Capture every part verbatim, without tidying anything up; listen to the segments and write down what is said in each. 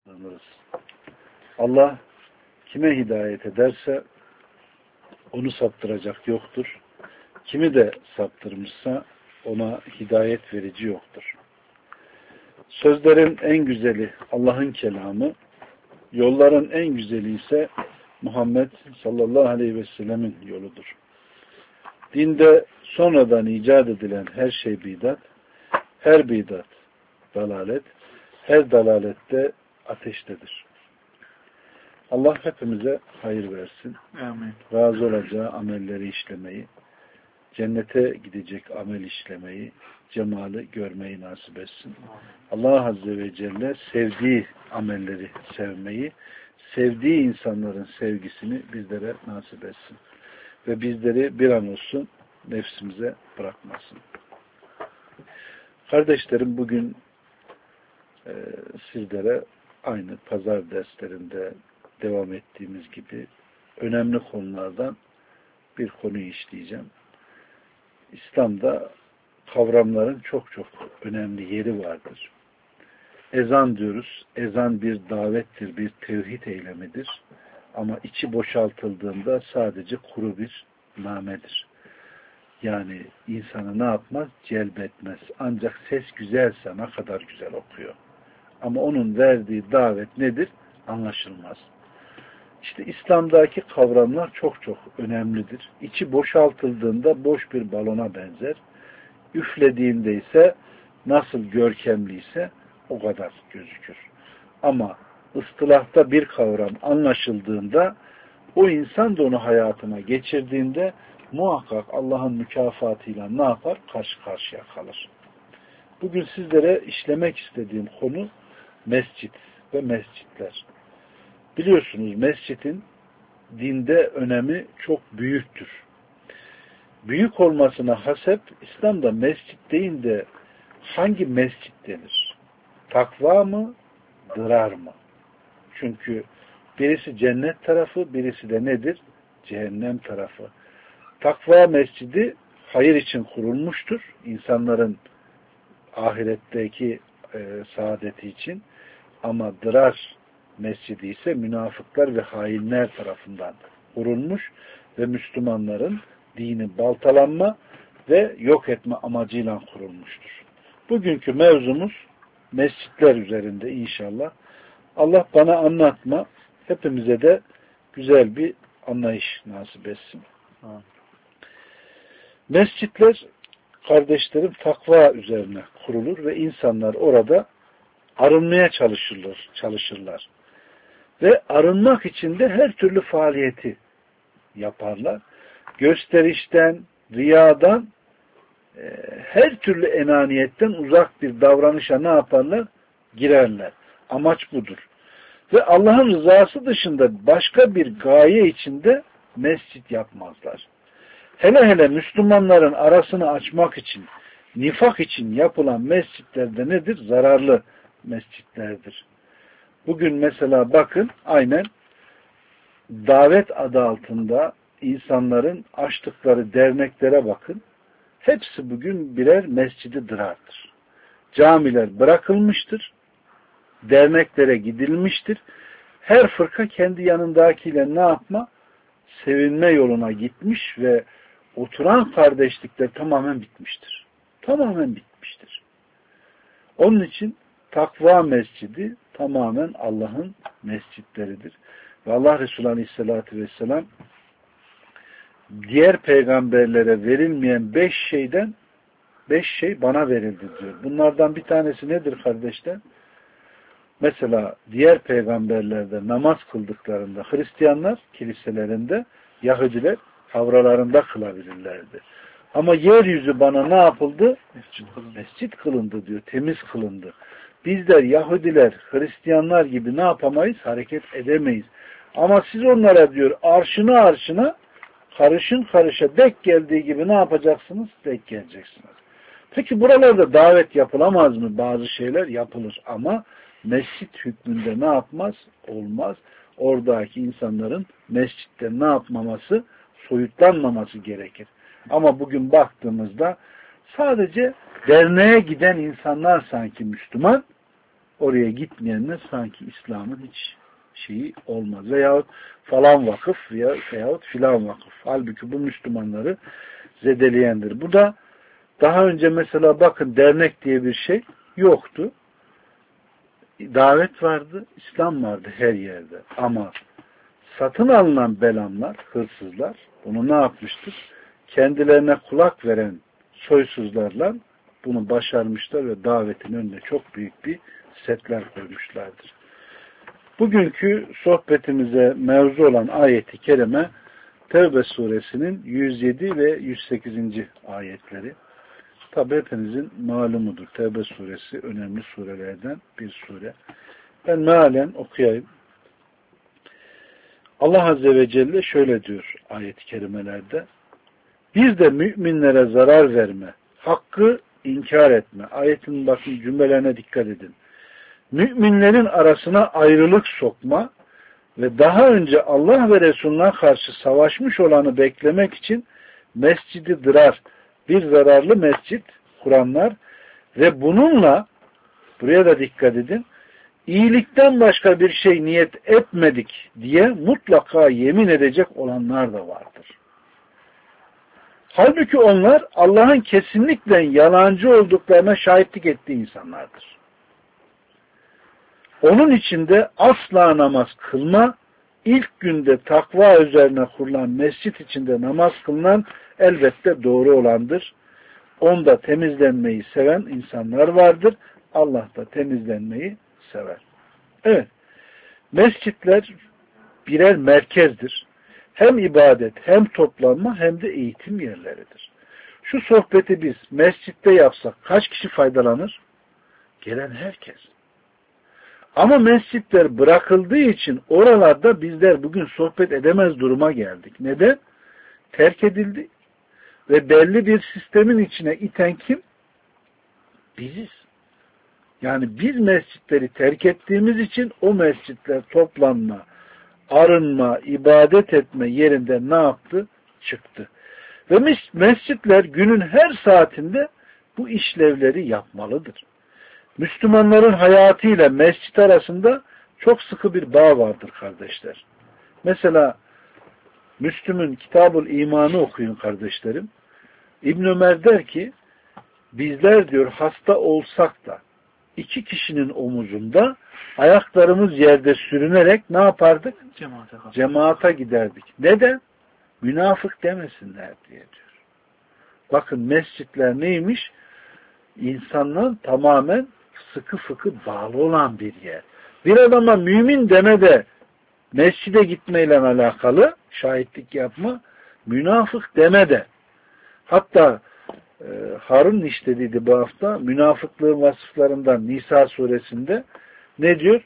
Anlarız. Allah kime hidayet ederse onu saptıracak yoktur. Kimi de saptırmışsa ona hidayet verici yoktur. Sözlerin en güzeli Allah'ın kelamı, yolların en güzeli ise Muhammed sallallahu aleyhi ve sellemin yoludur. Dinde sonradan icat edilen her şey bidat, her bidat dalalet, her dalalette ateştedir. Allah hepimize hayır versin. Amin. Razı olacağı amelleri işlemeyi, cennete gidecek amel işlemeyi, cemali görmeyi nasip etsin. Allah Azze ve Celle sevdiği amelleri sevmeyi, sevdiği insanların sevgisini bizlere nasip etsin. Ve bizleri bir an olsun nefsimize bırakmasın. Kardeşlerim, bugün e, sizlere aynı pazar derslerinde devam ettiğimiz gibi önemli konulardan bir konuyu işleyeceğim. İslam'da kavramların çok çok önemli yeri vardır. Ezan diyoruz. Ezan bir davettir, bir tevhid eylemidir. Ama içi boşaltıldığında sadece kuru bir namedir. Yani insanı ne yapmaz? Celbetmez. Ancak ses güzelse ne kadar güzel okuyor. Ama onun verdiği davet nedir? Anlaşılmaz. İşte İslam'daki kavramlar çok çok önemlidir. İçi boşaltıldığında boş bir balona benzer. Üflediğinde ise nasıl görkemliyse o kadar gözükür. Ama ıstılahta bir kavram anlaşıldığında o insan da onu hayatına geçirdiğinde muhakkak Allah'ın mükafatıyla ne yapar? Karşı karşıya kalır. Bugün sizlere işlemek istediğim konu mescit ve mescitler. Biliyorsunuz mescidin dinde önemi çok büyüktür. Büyük olmasına hasep İslam'da mescit değil de hangi mescit denir? Takva mı? Dırar mı? Çünkü birisi cennet tarafı, birisi de nedir? Cehennem tarafı. Takva mescidi hayır için kurulmuştur. İnsanların ahiretteki e, saadeti için. Ama dırar mescidi ise münafıklar ve hainler tarafından kurulmuş ve Müslümanların dini baltalanma ve yok etme amacıyla kurulmuştur. Bugünkü mevzumuz mescitler üzerinde inşallah. Allah bana anlatma, hepimize de güzel bir anlayış nasip etsin. Ha. Mescitler, kardeşlerim, takva üzerine kurulur ve insanlar orada arınmaya çalışırlar, çalışırlar. Ve arınmak için de her türlü faaliyeti yaparlar. Gösterişten, riyadan, e, her türlü enaniyetten uzak bir davranışa ne yaparlar? Girerler. Amaç budur. Ve Allah'ın rızası dışında başka bir gaye içinde mescit yapmazlar. Hele hele Müslümanların arasını açmak için, nifak için yapılan mescitlerde nedir? Zararlı mescitlerdir. Bugün mesela bakın aynen davet adı altında insanların açtıkları derneklere bakın. Hepsi bugün birer mescidi dırardır. Camiler bırakılmıştır. Derneklere gidilmiştir. Her fırka kendi yanındakiyle ne yapma? Sevinme yoluna gitmiş ve oturan kardeşlikler tamamen bitmiştir. Tamamen bitmiştir. Onun için takva mescidi tamamen Allah'ın mescitleridir. Ve Allah Resulü Aleyhisselatü Vesselam diğer peygamberlere verilmeyen beş şeyden beş şey bana verildi diyor. Bunlardan bir tanesi nedir kardeşler? Mesela diğer peygamberlerde namaz kıldıklarında Hristiyanlar kiliselerinde, Yahudiler havralarında kılabilirlerdi. Ama yeryüzü bana ne yapıldı? Mescit kılındı. Mescit kılındı diyor. Temiz kılındı. Bizler Yahudiler, Hristiyanlar gibi ne yapamayız? Hareket edemeyiz. Ama siz onlara diyor arşına arşına karışın karışa dek geldiği gibi ne yapacaksınız? Dek geleceksiniz. Peki buralarda davet yapılamaz mı? Bazı şeyler yapılır ama mescit hükmünde ne yapmaz? Olmaz. Oradaki insanların mescitte ne yapmaması? Soyutlanmaması gerekir. Ama bugün baktığımızda sadece derneğe giden insanlar sanki Müslüman, oraya gitmeyenler sanki İslam'ın hiç şeyi olmaz. Veyahut falan vakıf veya, veyahut filan vakıf. Halbuki bu Müslümanları zedeleyendir. Bu da daha önce mesela bakın dernek diye bir şey yoktu. Davet vardı, İslam vardı her yerde. Ama satın alınan belamlar, hırsızlar bunu ne yapmıştır? Kendilerine kulak veren soysuzlarla bunu başarmışlar ve davetin önüne çok büyük bir setler koymuşlardır. Bugünkü sohbetimize mevzu olan ayeti kerime Tevbe suresinin yüz yedi ve yüz sekizinci ayetleri. Tabi hepinizin malumudur. Tevbe suresi önemli surelerden bir sure. Ben mealen okuyayım. Allah Azze ve Celle şöyle diyor ayet-i kerimelerde. Bir de müminlere zarar verme, hakkı inkar etme. Ayetin bakın cümlelerine dikkat edin. Müminlerin arasına ayrılık sokma ve daha önce Allah ve Resulüne karşı savaşmış olanı beklemek için mescidi dırar, bir zararlı mescit kuranlar ve bununla, buraya da dikkat edin, iyilikten başka bir şey niyet etmedik diye mutlaka yemin edecek olanlar da vardır. Halbuki onlar Allah'ın kesinlikle yalancı olduklarına şahitlik ettiği insanlardır. Onun içinde asla namaz kılma, ilk günde takva üzerine kurulan mescit içinde namaz kılınan elbette doğru olandır. Onda temizlenmeyi seven insanlar vardır. Allah da temizlenmeyi sever. Evet, mescitler birer merkezdir. Hem ibadet, hem toplanma, hem de eğitim yerleridir. Şu sohbeti biz mescitte yapsak kaç kişi faydalanır? Gelen herkes. Ama mescitler bırakıldığı için oralarda bizler bugün sohbet edemez duruma geldik. Neden? Terk edildi. Ve belli bir sistemin içine iten kim? Biziz. Yani biz mescitleri terk ettiğimiz için o mescitler toplanma, arınma, ibadet etme yerinde ne yaptı? Çıktı. Ve mescitler günün her saatinde bu işlevleri yapmalıdır. Müslümanların hayatıyla mescit arasında çok sıkı bir bağ vardır kardeşler. Mesela Müslüm'ün Kitab-ül İman'ı okuyun kardeşlerim. İbn Ömer der ki bizler diyor hasta olsak da iki kişinin omuzunda ayaklarımız yerde sürünerek ne yapardık? Cemaate, Cemaata giderdik. Neden? Münafık demesinler diye diyor. Bakın mescitler neymiş? İnsanların tamamen sıkı fıkı bağlı olan bir yer. Bir adama mümin deme de mescide gitmeyle alakalı şahitlik yapma, münafık deme de. Hatta e, Harun işlediydi bu hafta münafıklığın vasıflarından Nisa suresinde ne diyor?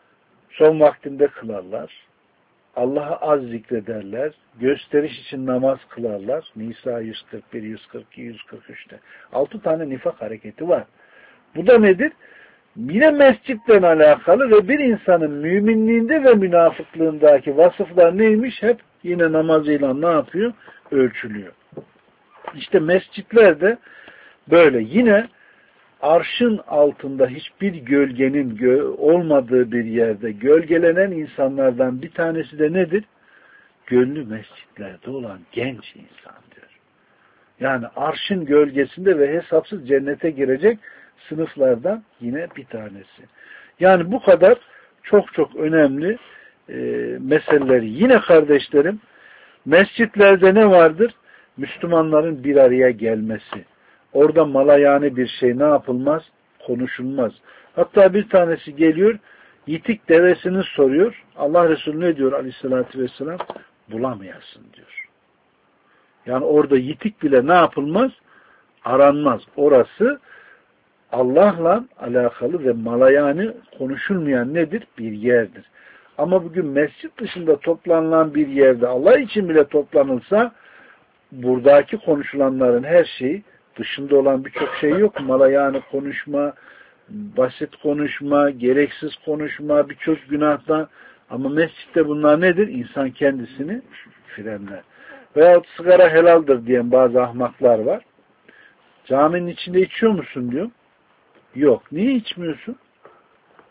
Son vaktinde kılarlar. Allah'ı az zikrederler. Gösteriş için namaz kılarlar. Nisa yüz kırk bir, yüz kırk iki, yüz kırk üçte. Altı tane nifak hareketi var. Bu da nedir? Yine mescitten alakalı ve bir insanın müminliğinde ve münafıklığındaki vasıflar neymiş? Hep yine namazıyla ne yapıyor? Ölçülüyor. İşte mescitler de böyle. Yine arşın altında hiçbir gölgenin gö olmadığı bir yerde gölgelenen insanlardan bir tanesi de nedir? Gönlü mescitlerde olan genç insan diyor. Yani arşın gölgesinde ve hesapsız cennete girecek sınıflardan yine bir tanesi. Yani bu kadar çok çok önemli e, meseleleri. Yine kardeşlerim mescitlerde ne vardır? Müslümanların bir araya gelmesi. Orada malayane bir şey ne yapılmaz? Konuşulmaz. Hatta bir tanesi geliyor, yitik devesini soruyor. Allah Resulü ne diyor aleyhissalatü vesselam? Bulamayasın diyor. Yani orada yitik bile ne yapılmaz? Aranmaz. Orası Allah'la alakalı ve malayane konuşulmayan nedir? Bir yerdir. Ama bugün mescit dışında toplanılan bir yerde Allah için bile toplanılsa buradaki konuşulanların her şeyi dışında olan birçok şey yok. Malayane konuşma, basit konuşma, gereksiz konuşma, birçok günahtan. Ama mescitte bunlar nedir? İnsan kendisini frenler. Veyahut sigara helaldir diyen bazı ahmaklar var. Caminin içinde içiyor musun diyor. Yok. Niye içmiyorsun?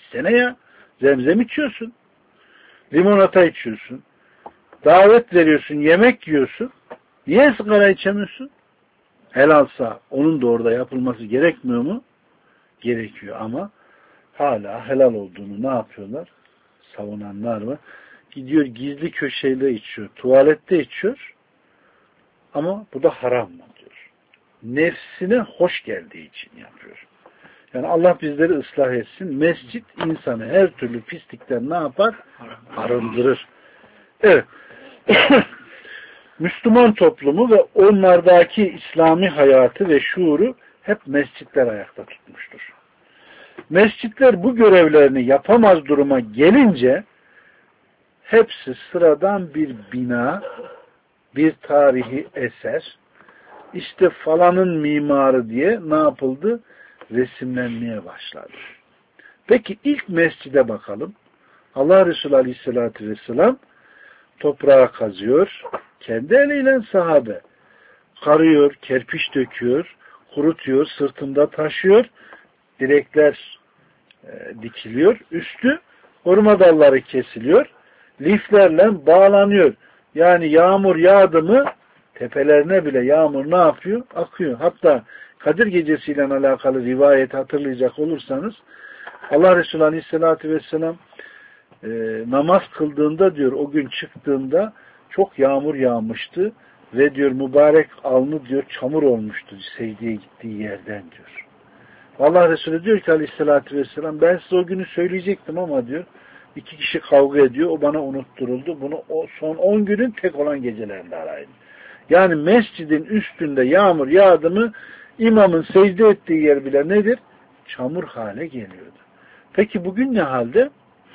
İçsene ya. Zemzem içiyorsun. Limonata içiyorsun. Davet veriyorsun. Yemek yiyorsun. Niye sigara içemiyorsun? Helalsa onun da orada yapılması gerekmiyor mu? Gerekiyor ama hala helal olduğunu ne yapıyorlar? Savunanlar var. Gidiyor gizli köşeyle içiyor. Tuvalette içiyor. Ama bu da haram mı diyor. Nefsine hoş geldiği için yapıyor. Yani Allah bizleri ıslah etsin. Mescit insanı her türlü pislikten ne yapar? Arındırır. Evet. Müslüman toplumu ve onlardaki İslami hayatı ve şuuru hep mescitler ayakta tutmuştur. Mescitler bu görevlerini yapamaz duruma gelince hepsi sıradan bir bina, bir tarihi eser, işte falanın mimarı diye ne yapıldı? Resimlenmeye başladı. Peki ilk mescide bakalım. Allah Resulü Aleyhisselatü Vesselam toprağa kazıyor. Kendi eliyle sahabe karıyor, kerpiç döküyor, kurutuyor, sırtında taşıyor. Direkler e, dikiliyor. Üstü hurma dalları kesiliyor. Liflerle bağlanıyor. Yani yağmur yağdı mı tepelerine bile yağmur ne yapıyor? Akıyor. Hatta Kadir Gecesi'yle alakalı rivayet hatırlayacak olursanız Allah Resulü Aleyhisselatü Vesselam e, namaz kıldığında diyor o gün çıktığında çok yağmur yağmıştı ve diyor mübarek alnı diyor çamur olmuştu secdeye gittiği yerden diyor. Allah Resulü diyor ki Aleyhisselatü Vesselam ben size o günü söyleyecektim ama diyor iki kişi kavga ediyor o bana unutturuldu. Bunu o son on günün tek olan gecelerinde arayın. Yani mescidin üstünde yağmur yağdı mı imamın secde ettiği yer bile nedir? Çamur hale geliyordu. Peki bugün ne halde?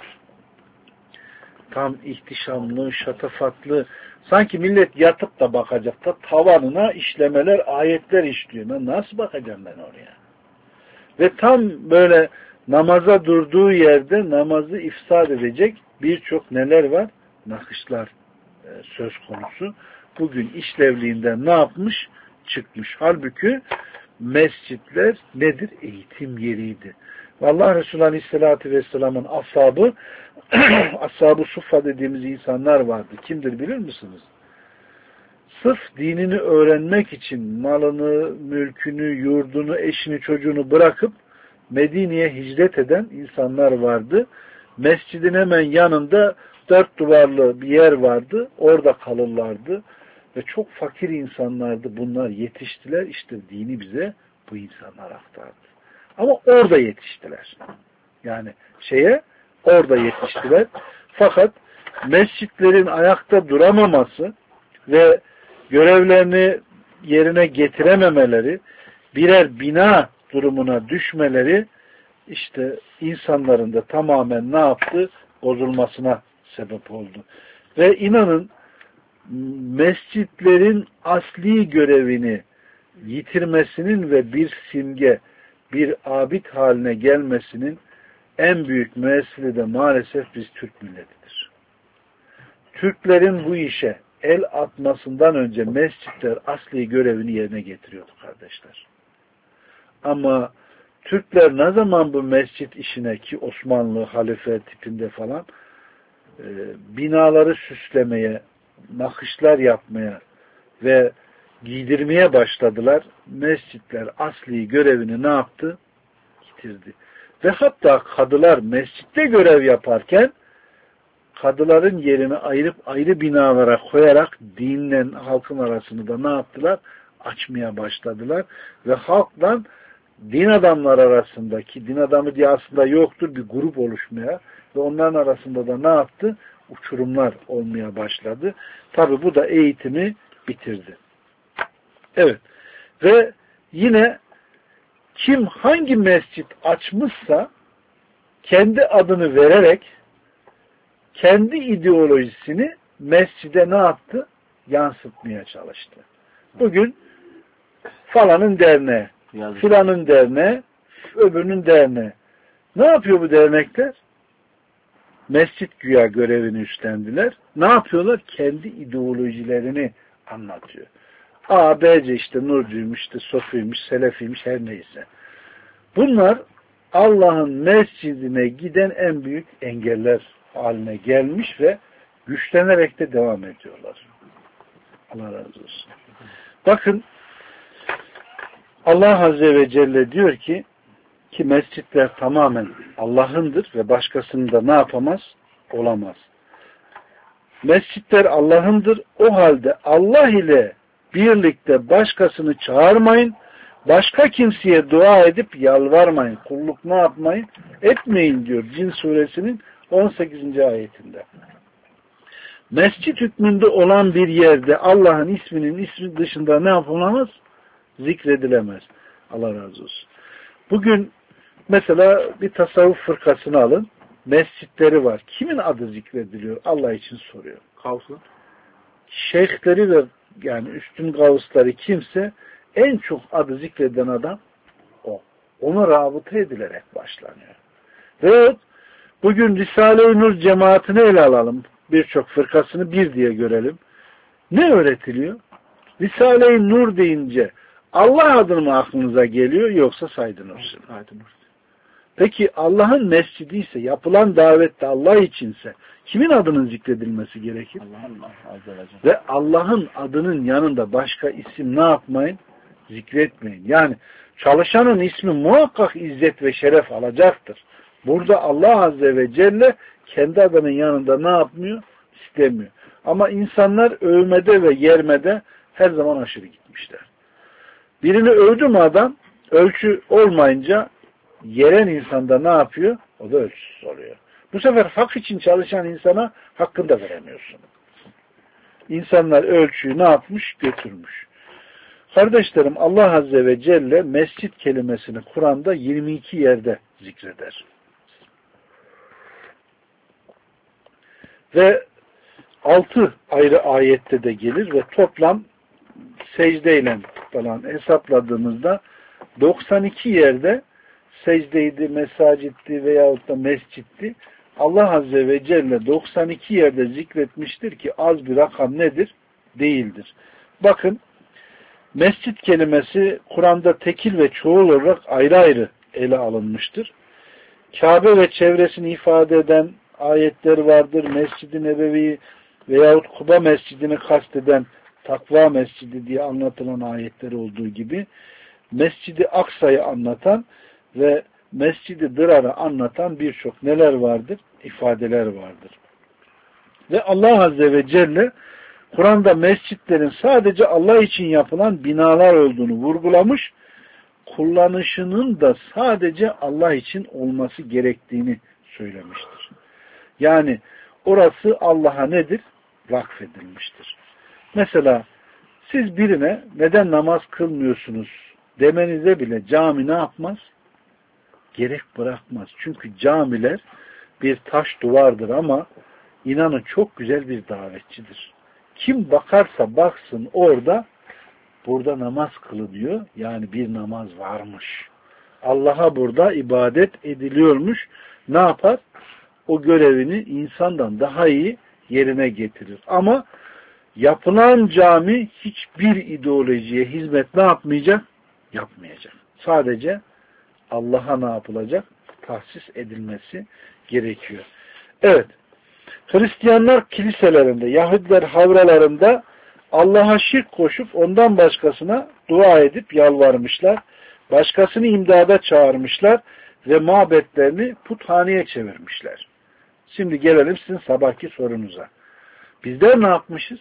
Tam ihtişamlı, şatafatlı. Sanki millet yatıp da bakacak da tavanına işlemeler, ayetler işliyor. Ben nasıl bakacağım ben oraya? Ve tam böyle namaza durduğu yerde namazı ifsad edecek birçok neler var? Nakışlar e, söz konusu. Bugün işlevliğinden ne yapmış? Çıkmış. Halbuki mescitler nedir? Eğitim yeriydi. Allah Resulü Aleyhisselatü Vesselam'ın ashabı ashab-ı suffa dediğimiz insanlar vardı. Kimdir bilir misiniz? Sırf dinini öğrenmek için malını, mülkünü, yurdunu, eşini, çocuğunu bırakıp Medine'ye hicret eden insanlar vardı. Mescidin hemen yanında dört duvarlı bir yer vardı. Orada kalırlardı. Ve çok fakir insanlardı. Bunlar yetiştiler. İşte dini bize bu insanlar aktardı. Ama orada yetiştiler. Yani şeye orada yetiştiler. Fakat mescitlerin ayakta duramaması ve görevlerini yerine getirememeleri, birer bina durumuna düşmeleri işte insanların da tamamen ne yaptı? Bozulmasına sebep oldu. Ve inanın mescitlerin asli görevini yitirmesinin ve bir simge, bir abid haline gelmesinin en büyük müessili de maalesef biz Türk milletidir. Türklerin bu işe el atmasından önce mescitler asli görevini yerine getiriyordu kardeşler. Ama Türkler ne zaman bu mescit işine ki Osmanlı halife tipinde falan e, binaları süslemeye, nakışlar yapmaya ve giydirmeye başladılar. Mescitler asli görevini ne yaptı? Yitirdi. Ve hatta kadılar mescitte görev yaparken kadıların yerini ayırıp ayrı binalara koyarak dinle halkın arasını da ne yaptılar? Açmaya başladılar. Ve halkla din adamları arasındaki, din adamı diye aslında yoktur, bir grup oluşmaya ve onların arasında da ne yaptı? Uçurumlar olmaya başladı. Tabi bu da eğitimi bitirdi. Evet. Ve yine kim hangi mescit açmışsa kendi adını vererek kendi ideolojisini mescide ne yaptı? Yansıtmaya çalıştı. Bugün falanın derneği, filanın derneği, öbürünün derneği. Ne yapıyor bu dernekler? Mescit güya görevini üstlendiler. Ne yapıyorlar? Kendi ideolojilerini anlatıyor. A, B C işte Nurcuymuş, işte Sofiymiş, Selefiymiş her neyse. Bunlar Allah'ın mescidine giden en büyük engeller haline gelmiş ve güçlenerek de devam ediyorlar. Allah razı olsun. Bakın Allah Azze ve Celle diyor ki ki mescitler tamamen Allah'ındır ve başkasının da ne yapamaz? Olamaz. Mescitler Allah'ındır. O halde Allah ile birlikte başkasını çağırmayın. Başka kimseye dua edip yalvarmayın. Kulluk ne yapmayın? Etmeyin diyor Cin suresinin on sekizinci ayetinde. Mescit hükmünde olan bir yerde Allah'ın isminin ismi dışında ne yapılamaz? Zikredilemez. Allah razı olsun. Bugün mesela bir tasavvuf fırkasını alın. Mescitleri var. Kimin adı zikrediliyor? Allah için soruyor. Kavsu. Şeyhleri ve yani üstün gavusları kimse en çok adı zikreden adam o. Ona rabıta edilerek başlanıyor. Ve bugün Risale-i Nur cemaatini ele alalım. Birçok fırkasını bir diye görelim. Ne öğretiliyor? Risale-i Nur deyince Allah adını mı aklınıza geliyor yoksa Said-i Nursi? Said-i Nursi. Peki Allah'ın mescidi ise, yapılan davette Allah içinse kimin adının zikredilmesi gerekir? Allah, ve Allah'ın adının yanında başka isim ne yapmayın? Zikretmeyin. Yani çalışanın ismi muhakkak izzet ve şeref alacaktır. Burada Allah Azze ve Celle kendi adının yanında ne yapmıyor? İstemiyor. Ama insanlar övmede ve yermede her zaman aşırı gitmişler. Birini övdü mü adam, ölçü olmayınca yeren insanda ne yapıyor? O da ölçüsüz oluyor. Bu sefer hak için çalışan insana hakkını da veremiyorsun. İnsanlar ölçüyü ne yapmış? Götürmüş. Kardeşlerim, Allah Azze ve Celle mescit kelimesini Kur'an'da yirmi iki yerde zikreder. Ve altı ayrı ayette de gelir ve toplam secdeyle falan hesapladığımızda doksan iki yerde secdeydi, mesacitti veyahut da mescitti. Allah Azze ve Celle doksan iki yerde zikretmiştir ki az bir rakam nedir? Değildir. Bakın, mescit kelimesi Kur'an'da tekil ve çoğul olarak ayrı ayrı ele alınmıştır. Kabe ve çevresini ifade eden ayetler vardır. Mescid-i Nebevi veyahut Kuba mescidini kasteden Takva mescidi diye anlatılan ayetler olduğu gibi Mescid-i Aksa'yı anlatan ve Mescid-i Dırar'ı anlatan birçok neler vardır? İfadeler vardır. Ve Allah Azze ve Celle Kur'an'da mescitlerin sadece Allah için yapılan binalar olduğunu vurgulamış, kullanışının da sadece Allah için olması gerektiğini söylemiştir. Yani orası Allah'a nedir? Vakfedilmiştir. Mesela siz birine neden namaz kılmıyorsunuz demenize bile cami ne yapmaz? Gerek bırakmaz. Çünkü camiler bir taş duvardır ama inanın çok güzel bir davetçidir. Kim bakarsa baksın orada, burada namaz kılınıyor. Yani bir namaz varmış. Allah'a burada ibadet ediliyormuş. Ne yapar? O görevini insandan daha iyi yerine getirir. Ama yapılan cami hiçbir ideolojiye hizmet ne yapmayacak? Yapmayacak. Sadece Allah'a ne yapılacak? Tahsis edilmesi gerekiyor. Evet. Hristiyanlar kiliselerinde, Yahudiler havralarında Allah'a şirk koşup ondan başkasına dua edip yalvarmışlar. Başkasını imdada çağırmışlar ve mabetlerini puthaneye çevirmişler. Şimdi gelelim sizin sabahki sorunuza. Bizler ne yapmışız?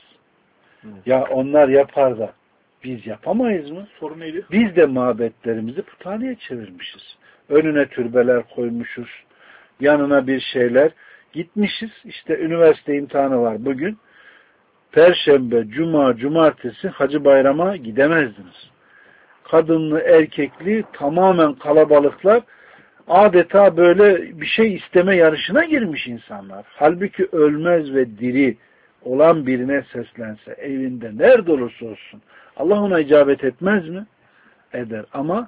Ya onlar yapar da biz yapamayız mı? Sorun neydi? Biz de mabetlerimizi puthaneye çevirmişiz. Önüne türbeler koymuşuz. Yanına bir şeyler. Gitmişiz. İşte üniversite imtihanı var bugün. Perşembe, cuma, cumartesi Hacı Bayram'a gidemezdiniz. Kadınlı, erkekli tamamen kalabalıklar, adeta böyle bir şey isteme yarışına girmiş insanlar. Halbuki ölmez ve diri olan birine seslense, evinde nerede olursa olsun, Allah ona icabet etmez mi? Eder. Ama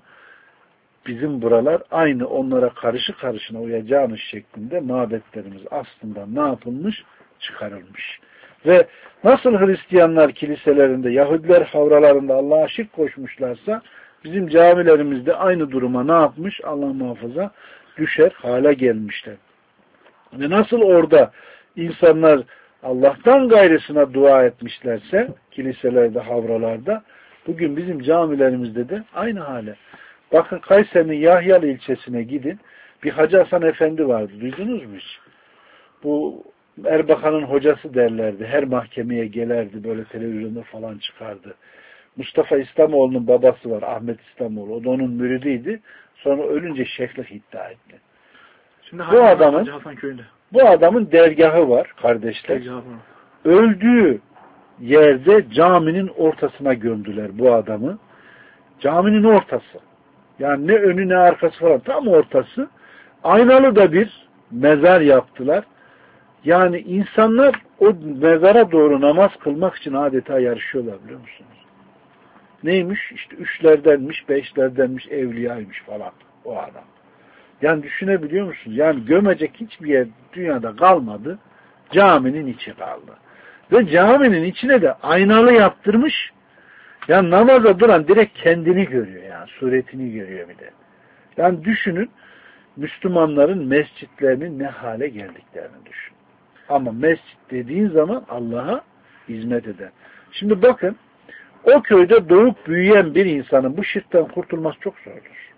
bizim buralar aynı onlara karışı karışına uyacağınız şeklinde mabetlerimiz aslında ne yapılmış? Çıkarılmış. Ve nasıl Hristiyanlar kiliselerinde, Yahudiler havralarında Allah'a şirk koşmuşlarsa, bizim camilerimizde aynı duruma ne yapmış? Allah muhafaza düşer hale gelmişler. Ve nasıl orada insanlar Allah'tan gayrısına dua etmişlerse kiliselerde, havralarda, bugün bizim camilerimizde de aynı hale. Bakın Kayseri'nin Yahyalı ilçesine gidin. Bir Hacı Hasan Efendi vardı. Duydunuz mu hiç? Bu Erbakan'ın hocası derlerdi. Her mahkemeye gelerdi. Böyle televizyonda falan çıkardı. Mustafa İslamoğlu'nun babası var. Ahmet İslamoğlu. O da onun müridiydi. Sonra ölünce şeyhlik iddia etti. Şimdi bu adamın Hacı Hasan köyünde. Bu adamın dergahı var kardeşler. Dergahı. Öldüğü yerde caminin ortasına gömdüler bu adamı. Caminin ortası. Yani ne önü ne arkası falan. Tam ortası. Aynalı da bir mezar yaptılar. Yani insanlar o mezara doğru namaz kılmak için adeta yarışıyorlar biliyor musunuz? Neymiş? İşte üçlerdenmiş, beşlerdenmiş, evliyaymış falan o adam. Yani düşünebiliyor musunuz? Yani gömecek hiçbir yer dünyada kalmadı. Caminin içi kaldı. Ve caminin içine de aynalı yaptırmış. Yani namaza duran direkt kendini görüyor yani. Suretini görüyor bir de. Yani düşünün Müslümanların mescitlerinin ne hale geldiklerini düşün. Ama mescit dediğin zaman Allah'a hizmet eden. Şimdi bakın o köyde doğup büyüyen bir insanın bu şirkten kurtulması çok zordur.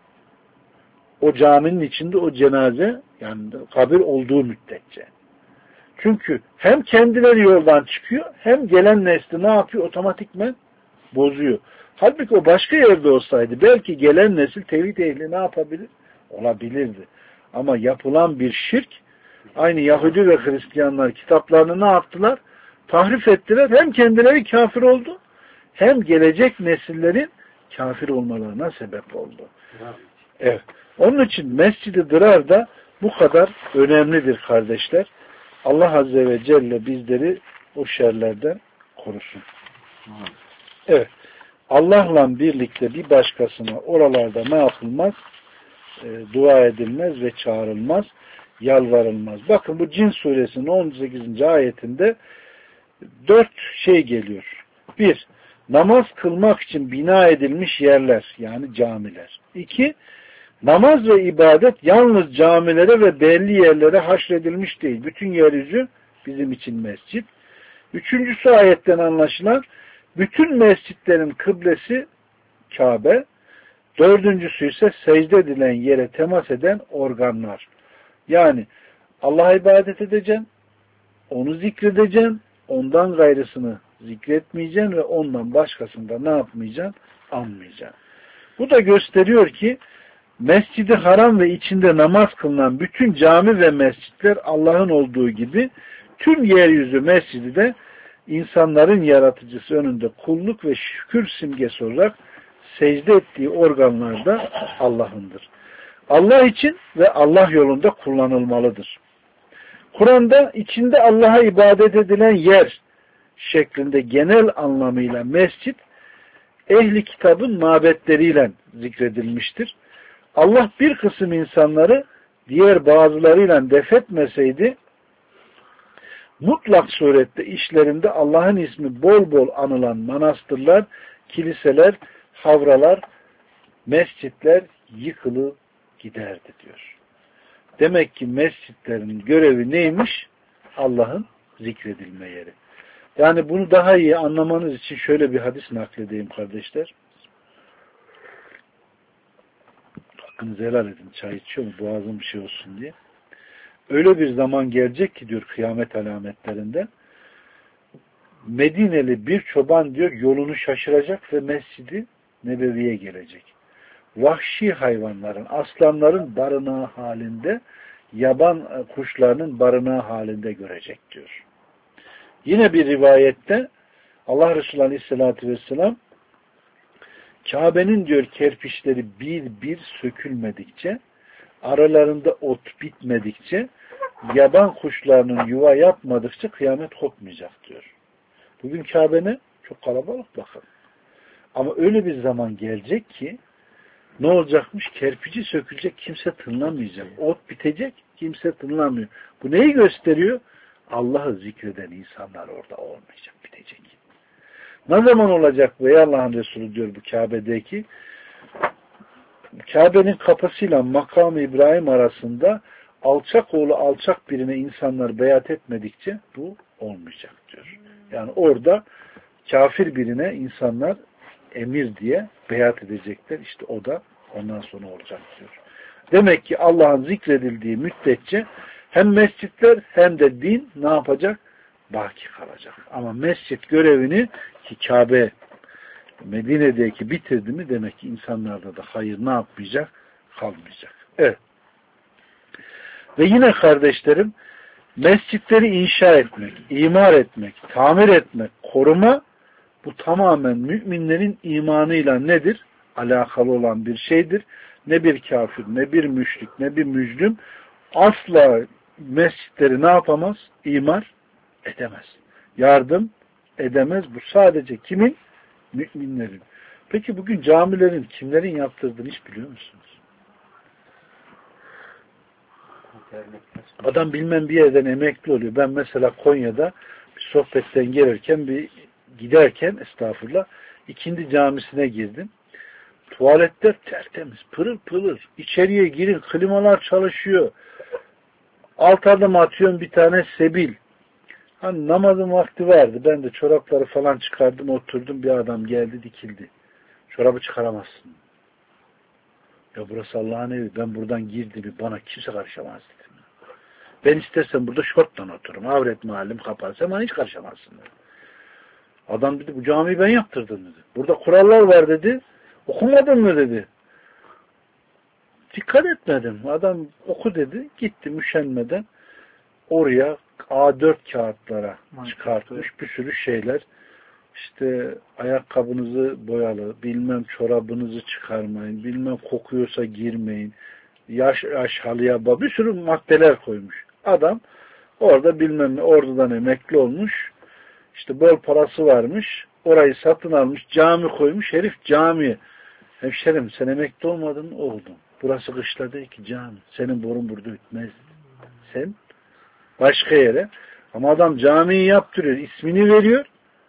O caminin içinde o cenaze yani kabir olduğu müddetçe. Çünkü hem kendileri yoldan çıkıyor hem gelen nesli ne yapıyor? Otomatikmen bozuyor. Halbuki o başka yerde olsaydı belki gelen nesil tevhid ehli ne yapabilir? Olabilirdi. Ama yapılan bir şirk aynı Yahudi ve Hristiyanlar kitaplarını ne yaptılar? Tahrif ettiler. Hem kendileri kafir oldu hem gelecek nesillerin kafir olmalarına sebep oldu. Evet. Onun için Mescid-i Dırar da bu kadar önemlidir kardeşler. Allah Azze ve Celle bizleri o şerlerden korusun. Evet. Allah'la birlikte bir başkasına oralarda ne yapılmaz? E, dua edilmez ve çağrılmaz, yalvarılmaz. Bakın bu Cin suresinin on sekizinci ayetinde dört şey geliyor. Bir, namaz kılmak için bina edilmiş yerler, yani camiler. İki, namaz ve ibadet yalnız camilere ve belli yerlere haşredilmiş değil. Bütün yeryüzü bizim için mescit. Üçüncüsü ayetten anlaşılan bütün mescitlerin kıblesi Kabe. Dördüncüsü ise secde edilen yere temas eden organlar. Yani Allah'a ibadet edeceksin, onu zikredeceksin, ondan gayrısını zikretmeyeceksin ve ondan başkasını da ne yapmayacaksın? Anmayacaksın. Bu da gösteriyor ki Mescid-i Haram ve içinde namaz kılınan bütün cami ve mescitler Allah'ın olduğu gibi tüm yeryüzü mescidi de insanların yaratıcısı önünde kulluk ve şükür simgesi olarak secde ettiği organlar da Allah'ındır. Allah için ve Allah yolunda kullanılmalıdır. Kur'an'da içinde Allah'a ibadet edilen yer şeklinde genel anlamıyla mescit, ehli kitabın mabetleriyle zikredilmiştir. Allah bir kısım insanları diğer bazılarıyla defetmeseydi, mutlak surette işlerinde Allah'ın ismi bol bol anılan manastırlar, kiliseler, havralar, mescitler yıkılıp giderdi diyor. Demek ki mescitlerin görevi neymiş? Allah'ın zikredilme yeri. Yani bunu daha iyi anlamanız için şöyle bir hadis nakledeyim kardeşler. Hakkınızı helal edin. Çay içiyor mu? Boğazım bir şey olsun diye. Öyle bir zaman gelecek ki diyor kıyamet alametlerinde Medineli bir çoban diyor yolunu şaşıracak ve Mescid-i Nebevi'ye gelecek. Vahşi hayvanların, aslanların barınağı halinde, yaban kuşlarının barınağı halinde görecek diyor. Yine bir rivayette Allah Resulü Aleyhisselatü Vesselam Kabe'nin diyor kerpiçleri bir bir sökülmedikçe, aralarında ot bitmedikçe, yaban kuşlarının yuva yapmadıkça kıyamet kopmayacak diyor. Bugün Kabe ne? Çok kalabalık bakın. Ama öyle bir zaman gelecek ki ne olacakmış? Kerpici sökülecek, kimse tınlamayacak. Ot bitecek, kimse tınlamıyor. Bu neyi gösteriyor? Allah'ı zikreden insanlar orada olmayacak, bitecek. Ne zaman olacak bu ey Allah'ın Resulü diyor bu Kabe'deki? Kabe'nin kapısıyla makam-ı İbrahim arasında alçak oğlu alçak birine insanlar beyat etmedikçe bu olmayacak diyor. Yani orada kafir birine insanlar emir diye beyat edecekler. İşte o da ondan sonra olacak diyor. Demek ki Allah'ın zikredildiği müddetçe hem mescitler hem de din ne yapacak? Baki kalacak. Ama mescit görevini ki Kabe Medine'deki bitirdi mi demek ki insanlarda da hayır ne yapmayacak? Kalmayacak. Evet. Ve yine kardeşlerim mescitleri inşa etmek, imar etmek, tamir etmek, koruma bu tamamen müminlerin imanıyla nedir? Alakalı olan bir şeydir. Ne bir kafir, ne bir müşrik, ne bir mücrim asla mescitleri ne yapamaz? İmar edemez. Yardım edemez. Bu sadece kimin? Müminlerin. Peki bugün camilerin kimlerin yaptırdığını hiç biliyor musunuz? Adam bilmem bir yerden emekli oluyor. Ben mesela Konya'da bir sohbetten gelirken bir giderken estağfurullah ikindi camisine girdim. Tuvaletler tertemiz, pırıl pırıl. İçeriye girin, klimalar çalışıyor. Alt adım atıyorum bir tane sebil. Hani namazın vakti vardı. Ben de çorapları falan çıkardım, oturdum. Bir adam geldi, dikildi. Çorabı çıkaramazsın. Ya burası Allah'ın evi. Ben buradan girdim. Bana kimse karışamaz dedim. Ben istersem burada şortla otururum. Avret mahallim kapansam bana hiç karışamazsın dedi. Adam dedi bu camiyi ben yaptırdım dedi. Burada kurallar var dedi. Okumadın mı dedi. Dikkat etmedim. Adam oku dedi. Gitti müşenmeden oraya A dört kağıtlara çıkartmış bir sürü şeyler. İşte ayakkabınızı boyalı, bilmem çorabınızı çıkarmayın, bilmem kokuyorsa girmeyin, yaş yaş halıya bak, bir sürü maddeler koymuş. Adam orada bilmem ne ordudan emekli olmuş, işte bol parası varmış, orayı satın almış, cami koymuş, herif camiye. Hemşerim sen emekli olmadın mı? Oldum. Burası kışla değil ki cami. Senin borun burada ütmez. Sen başka yere. Ama adam camiyi yaptırıyor, ismini veriyor,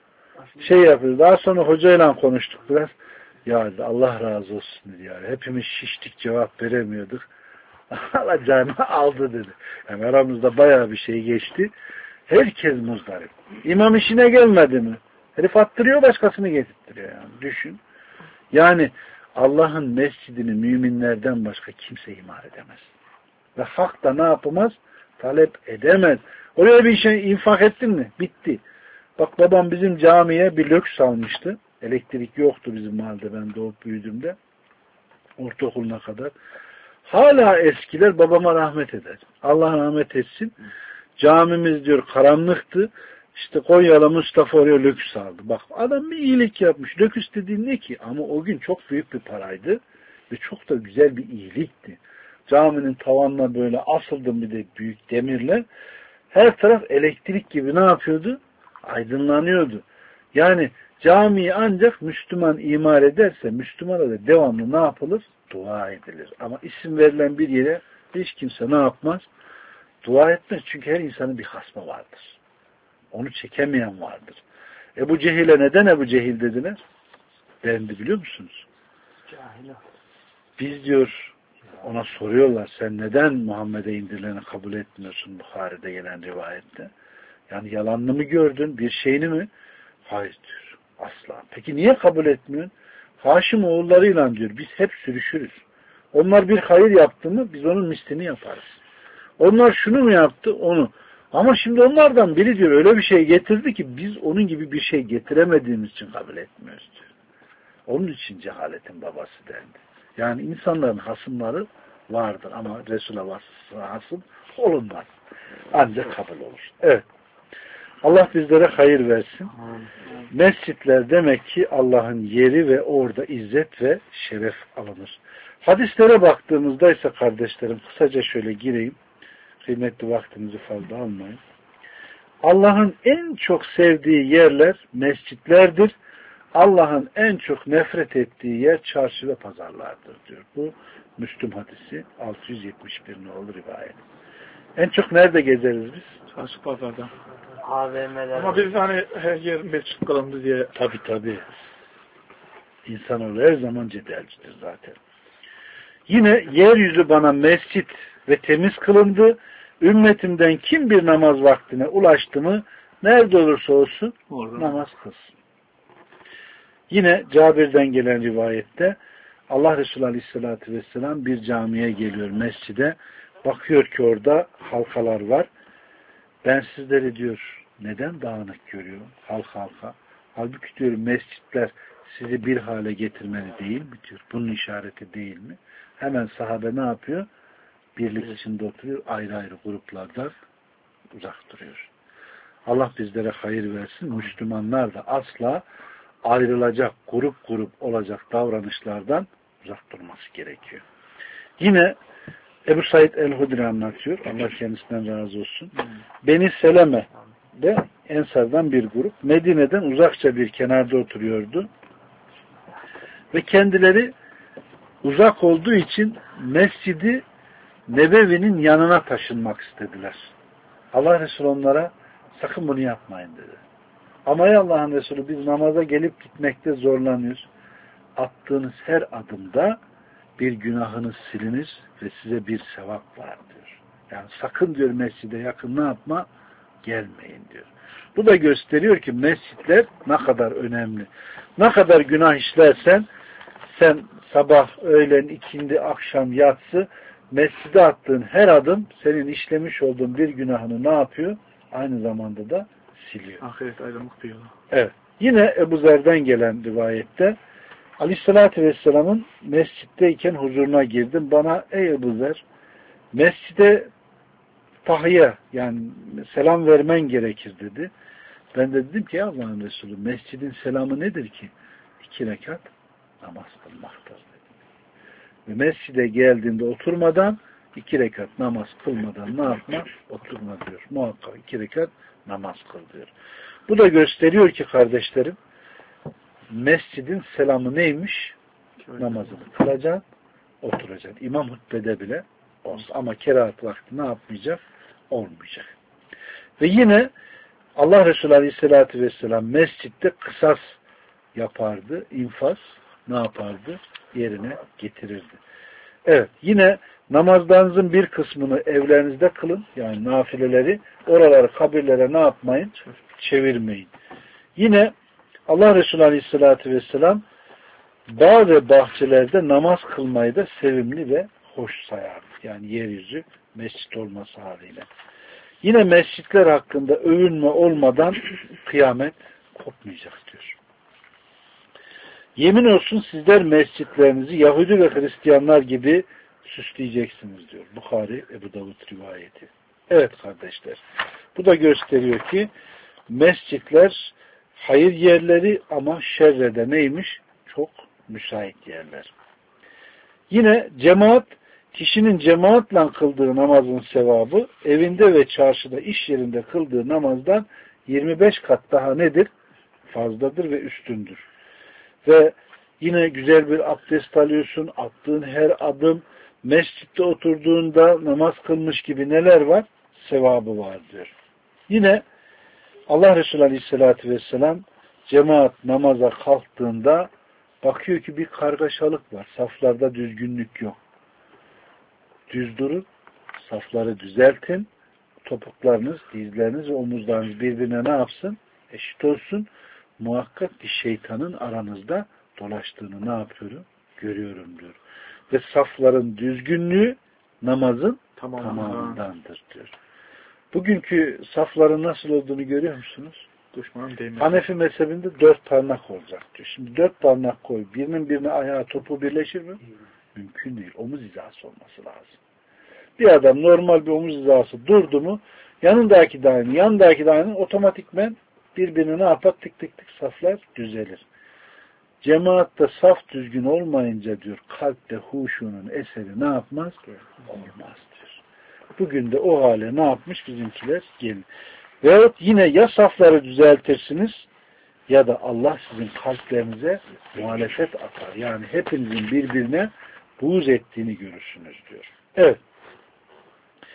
şey yapıyor. Daha sonra hocayla konuştuk biraz. Ya Allah razı olsun dedi yani. Hepimiz şiştik, cevap veremiyorduk. Allah canı aldı dedi. Yani aramızda bayağı bir şey geçti. Herkes muzdarip. İmam işine gelmedi mi? Herif attırıyor, başkasını getirtiyor yani. Düşün. Yani Allah'ın mescidini müminlerden başka kimse imar edemez. Ve hak da ne yapamaz? Talep edemez. Oraya bir şey infak ettin mi? Bitti. Bak babam bizim camiye bir löks almıştı. Elektrik yoktu bizim mahallede ben doğup büyüdüğümde. Ortaokuluna kadar. Hala eskiler babama rahmet eder. Allah rahmet etsin. Camimiz diyor karanlıktı. İşte Konyalı Mustafa oraya löküs aldı. Bak adam bir iyilik yapmış. Löküs dediğin ne ki? Ama o gün çok büyük bir paraydı. Ve çok da güzel bir iyilikti. Caminin tavanına böyle asıldım bir de büyük demirle. Her taraf elektrik gibi ne yapıyordu? Aydınlanıyordu. Yani camiyi ancak Müslüman imar ederse Müslümana da devamlı ne yapılır? Dua edilir. Ama isim verilen bir yere hiç kimse ne yapmaz? Dua etmez. Çünkü her insanın bir hasmı vardır. Onu çekemeyen vardır. Ebu Cehil'e neden Ebu Cehil dediler? Dendi biliyor musunuz? Cahil. Biz diyor ona soruyorlar sen neden Muhammed'e indirileni kabul etmiyorsun Bukhari'de gelen rivayette? Yani yalanını mı gördün? Bir şeyini mi? Hayır diyor. Asla. Peki niye kabul etmiyorsun? Haşim oğullarıyla diyor biz hep sürüşürüz. Onlar bir hayır yaptı mı biz onun mislini yaparız. Onlar şunu mu yaptı? Onu. Ama şimdi onlardan biri diyor öyle bir şey getirdi ki biz onun gibi bir şey getiremediğimiz için kabul etmiyoruz diyor. Onun için cehaletin babası dendi. Yani insanların hasımları vardır ama Resul'e vasıfsına hasım olunmaz. Ancak kabul olur. Evet. Allah bizlere hayır versin. Mescitler demek ki Allah'ın yeri ve orada izzet ve şeref alınır. Hadislere baktığımızda ise kardeşlerim kısaca şöyle gireyim. Kıymetli vaktinizi fazla almayın. Allah'ın en çok sevdiği yerler mescitlerdir. Allah'ın en çok nefret ettiği yer çarşı ve pazarlardır diyor. Bu Müslüm hadisi altı yüz yetmiş bir nolu rivayet. En çok nerede gezeriz biz? Çarşı pazarda. A V M'ler. Ama biz hani her yer mescit kılındı diye. Tabii tabii. İnsanoğlu her zaman cedelcidir zaten. Yine yeryüzü bana mescit ve temiz kılındı. Ümmetimden kim bir namaz vaktine ulaştı mı nerede olursa olsun Orada. namaz kılsın. Yine Cabir'den gelen rivayette Allah Resulü Aleyhisselatü Vesselam bir camiye geliyor, mescide. Bakıyor ki orada halkalar var. Ben sizleri diyor neden dağınık görüyorum halka halka. Halbuki diyor mescitler sizi bir hale getirmeli değil mi diyor. Bunun işareti değil mi? Hemen sahabe ne yapıyor? Birlik içinde oturuyor. Ayrı ayrı gruplardan uzak duruyor. Allah bizlere hayır versin. Müslümanlar da asla ayrılacak, grup grup olacak davranışlardan uzak durması gerekiyor. Yine Ebu Said el-Hudri anlatıyor. Allah kendisinden razı olsun. Beni Seleme de Ensar'dan bir grup Medine'den uzakça bir kenarda oturuyordu. Ve kendileri uzak olduğu için Mescid-i Nebevi'nin yanına taşınmak istediler. Allah Resulü onlara sakın bunu yapmayın dedi. Ama ey Allah'ın Resulü biz namaza gelip gitmekte zorlanıyoruz. Attığınız her adımda bir günahınız silinir ve size bir sevap var diyor. Yani sakın diyor mescide yakın ne yapma? Gelmeyin diyor. Bu da gösteriyor ki mescitler ne kadar önemli. Ne kadar günah işlersen sen sabah, öğlen, ikindi, akşam, yatsı mescide attığın her adım senin işlemiş olduğun bir günahını ne yapıyor? Aynı zamanda da siliyor. Ahiret ayrılık diyor. Evet. Yine Ebu Zer'den gelen rivayette Aleyhisselatü Vesselam'ın mescitteyken huzuruna girdim. Bana ey Ebu Zer mescide tahiyye yani selam vermen gerekir dedi. Ben de dedim ki Allah'ın Resulü mescidin selamı nedir ki? İki rekat namaz kılmaktır dedim. Ve mescide geldiğinde oturmadan iki rekat namaz kılmadan ne yapma? Oturma diyor. Muhakkak iki rekat namaz kıl diyor. Bu da gösteriyor ki kardeşlerim mescidin selamı neymiş? Namazını kılacaksın, oturacaksın. İmam hutbede bile olsa. Ama kerahat vakti ne yapmayacak? Olmayacak. Ve yine Allah Resulü Aleyhisselatü Vesselam mescitte kısas yapardı. İnfaz ne yapardı? Yerine getirirdi. Evet. Yine namazlarınızın bir kısmını evlerinizde kılın. Yani nafileleri. Oraları kabirlere ne yapmayın? Çevirmeyin. Yine Allah Resulü Aleyhisselatü Vesselam dağ ve bahçelerde namaz kılmayı da sevimli ve hoş sayardı. Yani yeryüzü mescit olması haliyle. Yine mescitler hakkında övünme olmadan kıyamet kopmayacak diyor. Yemin olsun sizler mescitlerinizi Yahudi ve Hristiyanlar gibi süsleyeceksiniz diyor. Bukhari, Ebu Davud rivayeti. Evet kardeşler. Bu da gösteriyor ki mescitler hayır yerleri ama şerrede neymiş? Çok müsait yerler. Yine cemaat, kişinin cemaatle kıldığı namazın sevabı evinde ve çarşıda, iş yerinde kıldığı namazdan yirmi beş kat daha nedir? Fazladır ve üstündür. Ve yine güzel bir abdest alıyorsun, attığın her adım, mescitte oturduğunda namaz kılmış gibi neler var? Sevabı var diyor. Yine Allah Resulü Aleyhisselatü Vesselam cemaat namaza kalktığında bakıyor ki bir kargaşalık var. Saflarda düzgünlük yok. Düz durun, safları düzeltin, topuklarınız, dizleriniz ve omuzlarınız birbirine ne yapsın? Eşit olsun. Muhakkak ki şeytanın aranızda dolaştığını ne yapıyorum? Görüyorum diyor. Ve safların düzgünlüğü namazın tamam, tamamındandır diyor. Bugünkü safların nasıl olduğunu görüyor musunuz? Hanefi mezhebinde dört parmak olacak diyor. Şimdi dört parmak koy. Birinin birine ayağı topu birleşir mi? Mümkün değil. Omuz hizası olması lazım. Bir adam normal bir omuz hizası durdu mu yanındaki de aynı, yanındaki de aynı otomatikmen birbirine ne yapar? Tık tık tık saflar düzelir. Cemaatte saf düzgün olmayınca diyor kalpte huşunun eseri ne yapmaz? Olmaz diyor. Bugün de o hale ne yapmış bizimkiler? Gelin. Veyahut yine ya safları düzeltirsiniz ya da Allah sizin kalplerinize muhalefet atar. Yani hepinizin birbirine buğz ettiğini görürsünüz diyor. Evet.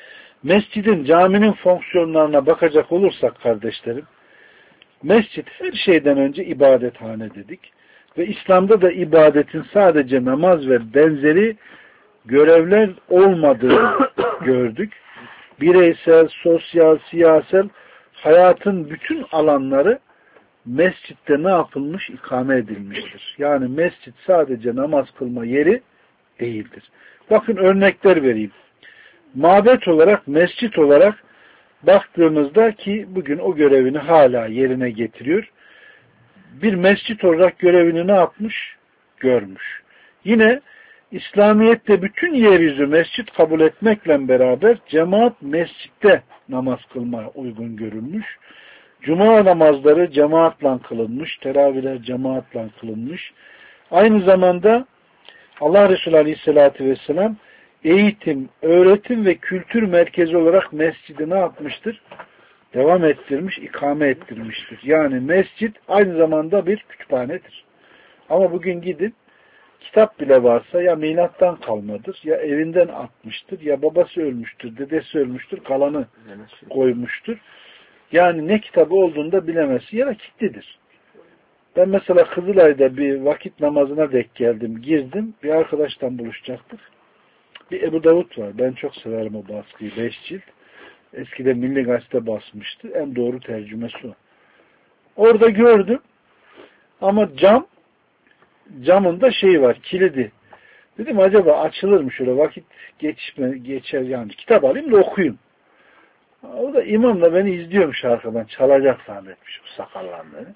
mescidin, caminin fonksiyonlarına bakacak olursak kardeşlerim, mescit her şeyden önce ibadethane dedik. Ve İslam'da da ibadetin sadece namaz ve benzeri görevler olmadığını gördük. Bireysel, sosyal, siyasal hayatın bütün alanları mescitte ne yapılmış? İkame edilmiştir. Yani mescit sadece namaz kılma yeri değildir. Bakın örnekler vereyim. Mabet olarak, mescit olarak baktığımızda ki bugün o görevini hala yerine getiriyor. Bir mescit olarak görevini ne yapmış? Görmüş. Yine İslamiyet'te bütün yeryüzü mescit kabul etmekle beraber cemaat mescitte namaz kılmaya uygun görülmüş. Cuma namazları cemaatle kılınmış, teravihler cemaatle kılınmış. Aynı zamanda Allah Resulü Aleyhisselatü Vesselam eğitim, öğretim ve kültür merkezi olarak mescidi ne yapmıştır? Devam ettirmiş, ikame ettirmiştir. Yani mescit aynı zamanda bir kütüphanedir. Ama bugün gidin, kitap bile varsa ya milattan kalmadır, ya evinden atmıştır, ya babası ölmüştür, dedesi ölmüştür, kalanı koymuştur. Yani ne kitabı olduğunu da bilemezsin ya da kilitlidir. Ben mesela Kızılay'da bir vakit namazına denk geldim, girdim, bir arkadaştan buluşacaktık. Bir Ebu Davud var, ben çok severim o baskıyı, beş cilt. Eskiden Milli Gazete basmıştı, en doğru tercümesi o. Orada gördüm ama cam, camında şey var, kilidi. Dedim acaba açılır mı şöyle vakit geçme, geçer yani kitap alayım da okuyayım. O da imam da beni izliyormuş arkadan. Çalacak zannetmiş o sakallanları.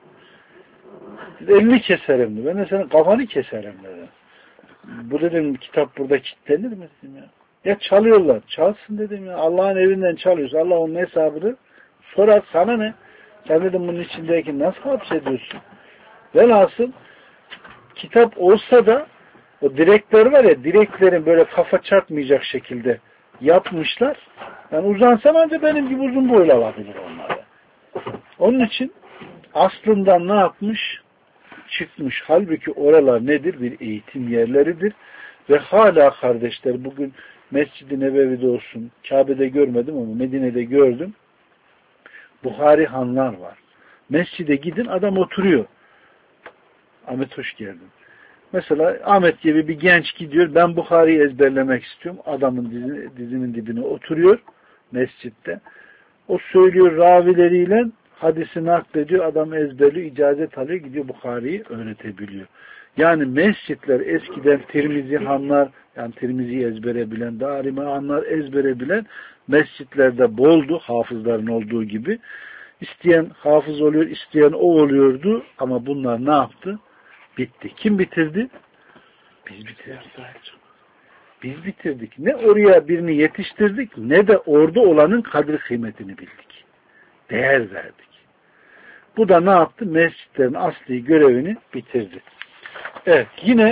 Elini keserim dedi. Ben de senin kafanı keserim dedi. Bu dedim kitap burada kilitlenir mi dedim ya. Ya çalıyorlar. Çalsın dedim ya. Allah'ın evinden çalıyorsa Allah onun hesabını sorar. Sana ne? Sen dedim bunun içindeki nasıl hapsediyorsun? Velhasıl kitap olsa da o direkler var ya direklerin böyle kafa çarpmayacak şekilde yapmışlar. Yani uzansam ancak benim gibi uzun boylu olabilir onlara. Onun için aslında ne yapmış? Çıkmış. Halbuki oralar nedir? Bir eğitim yerleridir. Ve hala kardeşler bugün Mescid-i Nebevi'de olsun, Kabe'de görmedim ama Medine'de gördüm. Buhari hanlar var. Mescide gidin adam oturuyor. Ahmet hoş geldin. Mesela Ahmet gibi bir genç gidiyor. Ben Buhari'yi ezberlemek istiyorum. Adamın dizinin, dizinin dibine oturuyor mescitte. O söylüyor ravileriyle hadisi naklediyor. Adam ezberliyor, icazet alıyor. Gidiyor Buhari'yi öğretebiliyor. Yani mescitler eskiden Tirmizi hanlar, yani Tirmizi'yi ezbere bilen, Darimi hanlar ezbere bilen mescitlerde boldu. Hafızların olduğu gibi. İsteyen hafız oluyor, isteyen o oluyordu. Ama bunlar ne yaptı? Bitti. Kim bitirdi? Biz bitirdik. Biz bitirdik. Ne oraya birini yetiştirdik, ne de orada olanın kadri kıymetini bildik. Değer verdik. Bu da ne yaptı? Mescitlerin asli görevini bitirdi. Evet, yine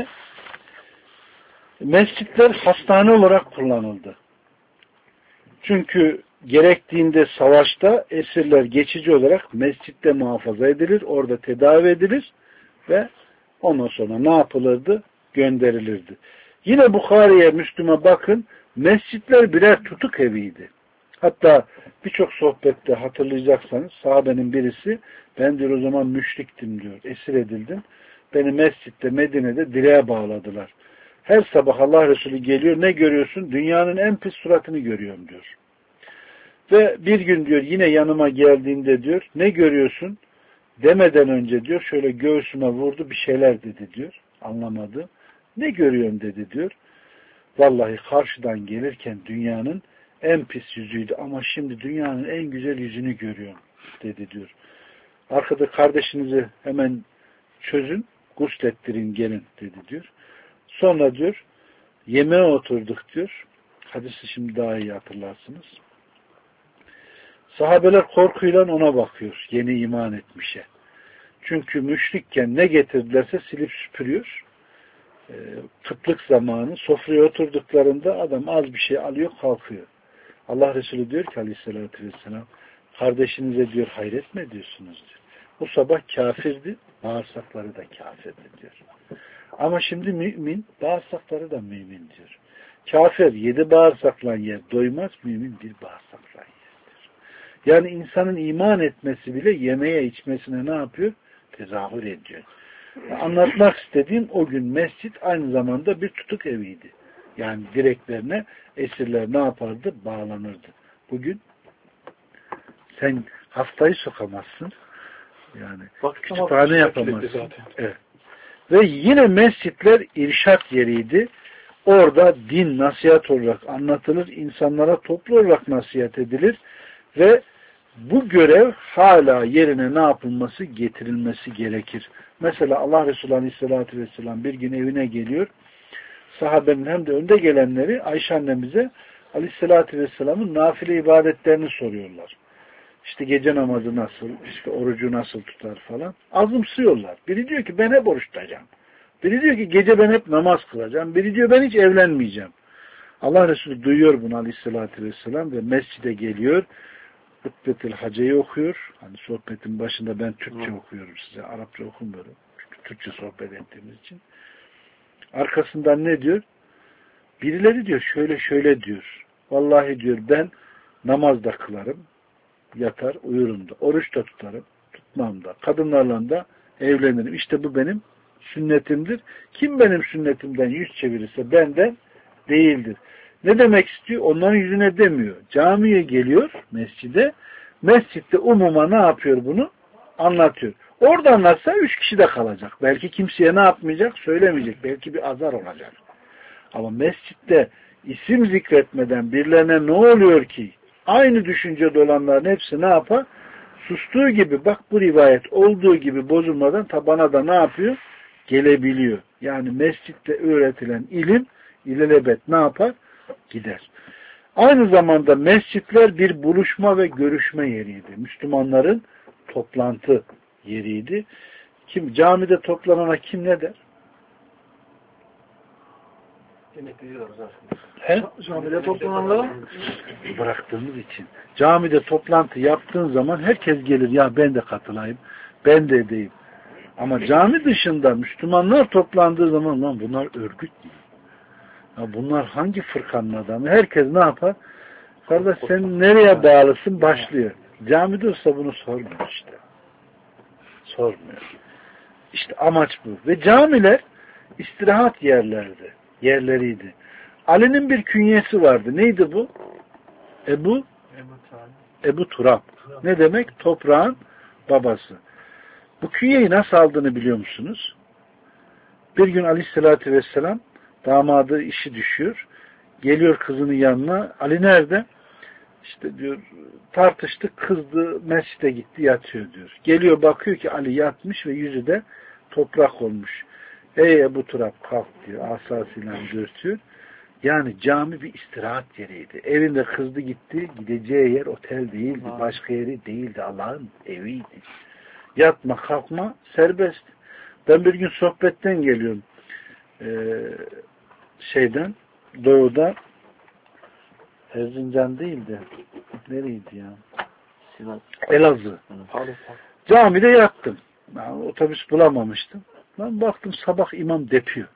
mescitler hastane olarak kullanıldı. Çünkü gerektiğinde savaşta esirler geçici olarak mescitte muhafaza edilir, orada tedavi edilir ve ondan sonra ne yapılırdı? Gönderilirdi. Yine Bukhari'ye, Müslüm'e bakın, mescitler birer tutuk eviydi. Hatta birçok sohbette hatırlayacaksanız sahabenin birisi, ben diyor o zaman müşriktim diyor, esir edildim. Beni mescitte, Medine'de direğe bağladılar. Her sabah Allah Resulü geliyor, ne görüyorsun? Dünyanın en pis suratını görüyorum diyor. Ve bir gün diyor yine yanıma geldiğinde diyor, ne görüyorsun? Demeden önce diyor, şöyle göğsüme vurdu, bir şeyler dedi diyor. Anlamadı. Ne görüyorum dedi diyor. Vallahi karşıdan gelirken dünyanın en pis yüzüydü ama şimdi dünyanın en güzel yüzünü görüyorum dedi diyor. Arkada kardeşinizi hemen çözün, guslettirin gelin dedi diyor. Sonra diyor, yemeğe oturduk diyor. Hadisi şimdi daha iyi hatırlarsınız. Sahabeler korkuyla ona bakıyor, yeni iman etmişe. Çünkü müşrikken ne getirdilerse silip süpürüyor. E, kıtlık zamanı sofraya oturduklarında adam az bir şey alıyor kalkıyor. Allah Resulü diyor ki aleyhissalatü vesselam, kardeşinize diyor hayret mi ediyorsunuz diyor. Bu sabah kafirdi, bağırsakları da kafirdi diyor. Ama şimdi mümin, bağırsakları da mümin diyor. Kafir yedi bağırsakla yer doymaz, mümin bir bağırsakla yerdir. Yani insanın iman etmesi bile yemeye içmesine ne yapıyor? Tezahür ediyor. Anlatmak istediğim o gün mescit aynı zamanda bir tutuk eviydi. Yani direklerine esirler ne yapardı? Bağlanırdı. Bugün sen haftayı sokamazsın. Yani kütüphane yapamazsın. Evet. Ve yine mescitler irşat yeriydi. Orada din nasihat olarak anlatılır. İnsanlara toplu olarak nasihat edilir. Ve bu görev hala yerine ne yapılması? Getirilmesi gerekir. Mesela Allah Resulü Aleyhisselatü Vesselam bir gün evine geliyor. Sahabenin hem de önde gelenleri Ayşe annemize Aleyhisselatü Vesselam'ın nafile ibadetlerini soruyorlar. İşte gece namazı nasıl, işte orucu nasıl tutar falan. Azımsıyorlar. Biri diyor ki ben hep oruç tutacağım. Biri diyor ki gece ben hep namaz kılacağım. Biri diyor ben hiç evlenmeyeceğim. Allah Resulü duyuyor bunu Aleyhisselatü Vesselam ve mescide geliyor. Hutbetül Hace'yi okuyor. Hani sohbetin başında ben Türkçe okuyorum size. Arapça okumuyorum. Çünkü Türkçe sohbet ettiğimiz için. Arkasından ne diyor? Birileri diyor şöyle şöyle diyor. Vallahi diyor ben namaz da kılarım. Yatar uyurum da. Oruç da tutarım. Tutmam da. Kadınlarla da evlenirim. İşte bu benim sünnetimdir. Kim benim sünnetimden yüz çevirirse benden değildir. Ne demek istiyor? Onların yüzüne demiyor. Camiye geliyor mescide. Mescitte umuma ne yapıyor bunu? Anlatıyor. Orada anlatsa üç kişi de kalacak. Belki kimseye ne yapmayacak? Söylemeyecek. Belki bir azar olacak. Ama mescitte isim zikretmeden birilerine ne oluyor ki? Aynı düşüncede olanların hepsi ne yapar? Sustuğu gibi bak bu rivayet olduğu gibi bozulmadan tabana da ne yapıyor? Gelebiliyor. Yani mescitte öğretilen ilim ilelebet ne yapar? Gider. Aynı zamanda mescitler bir buluşma ve görüşme yeriydi. Müslümanların toplantı yeriydi. Kim camide toplanana kim ne der? He? Camide toplananlara bıraktığımız için. Camide toplantı yaptığın zaman herkes gelir. Ya ben de katılayım. Ben de edeyim. Ama cami dışında Müslümanlar toplandığı zaman lan bunlar örgüt değil. Ya bunlar hangi fırkanın adamı? Herkes ne yapar? Kardeş sen nereye bağlısın? Başlıyor. Camide olsa bunu sormuyor işte. Sormuyor. İşte amaç bu. Ve camiler istirahat yerlerdi. Yerleriydi. Ali'nin bir künyesi vardı. Neydi bu? Ebu Ebu Turab. Ne demek? Toprağın babası. Bu künyeyi nasıl aldığını biliyor musunuz? Bir gün Aleyhisselatü Vesselam damadı işi düşüyor. Geliyor kızının yanına. Ali nerede? İşte diyor tartıştık, kızdı, mescide gitti, yatıyor diyor. Geliyor bakıyor ki Ali yatmış ve yüzü de toprak olmuş. Ey Ebu Turab kalk diyor. Asasıyla dürtüyor. Yani cami bir istirahat yeriydi. Evinde kızdı gitti, gideceği yer otel değildi, başka yeri değildi. Allah'ın eviydi. Yatma, kalkma serbest. Ben bir gün sohbetten geliyorum. Ee, şeyden, doğuda Erzincan değildi. Nereydi ya? Sivas. Elazığ. Camide yattım. Yani otobüs bulamamıştım. Ben baktım sabah imam depiyor.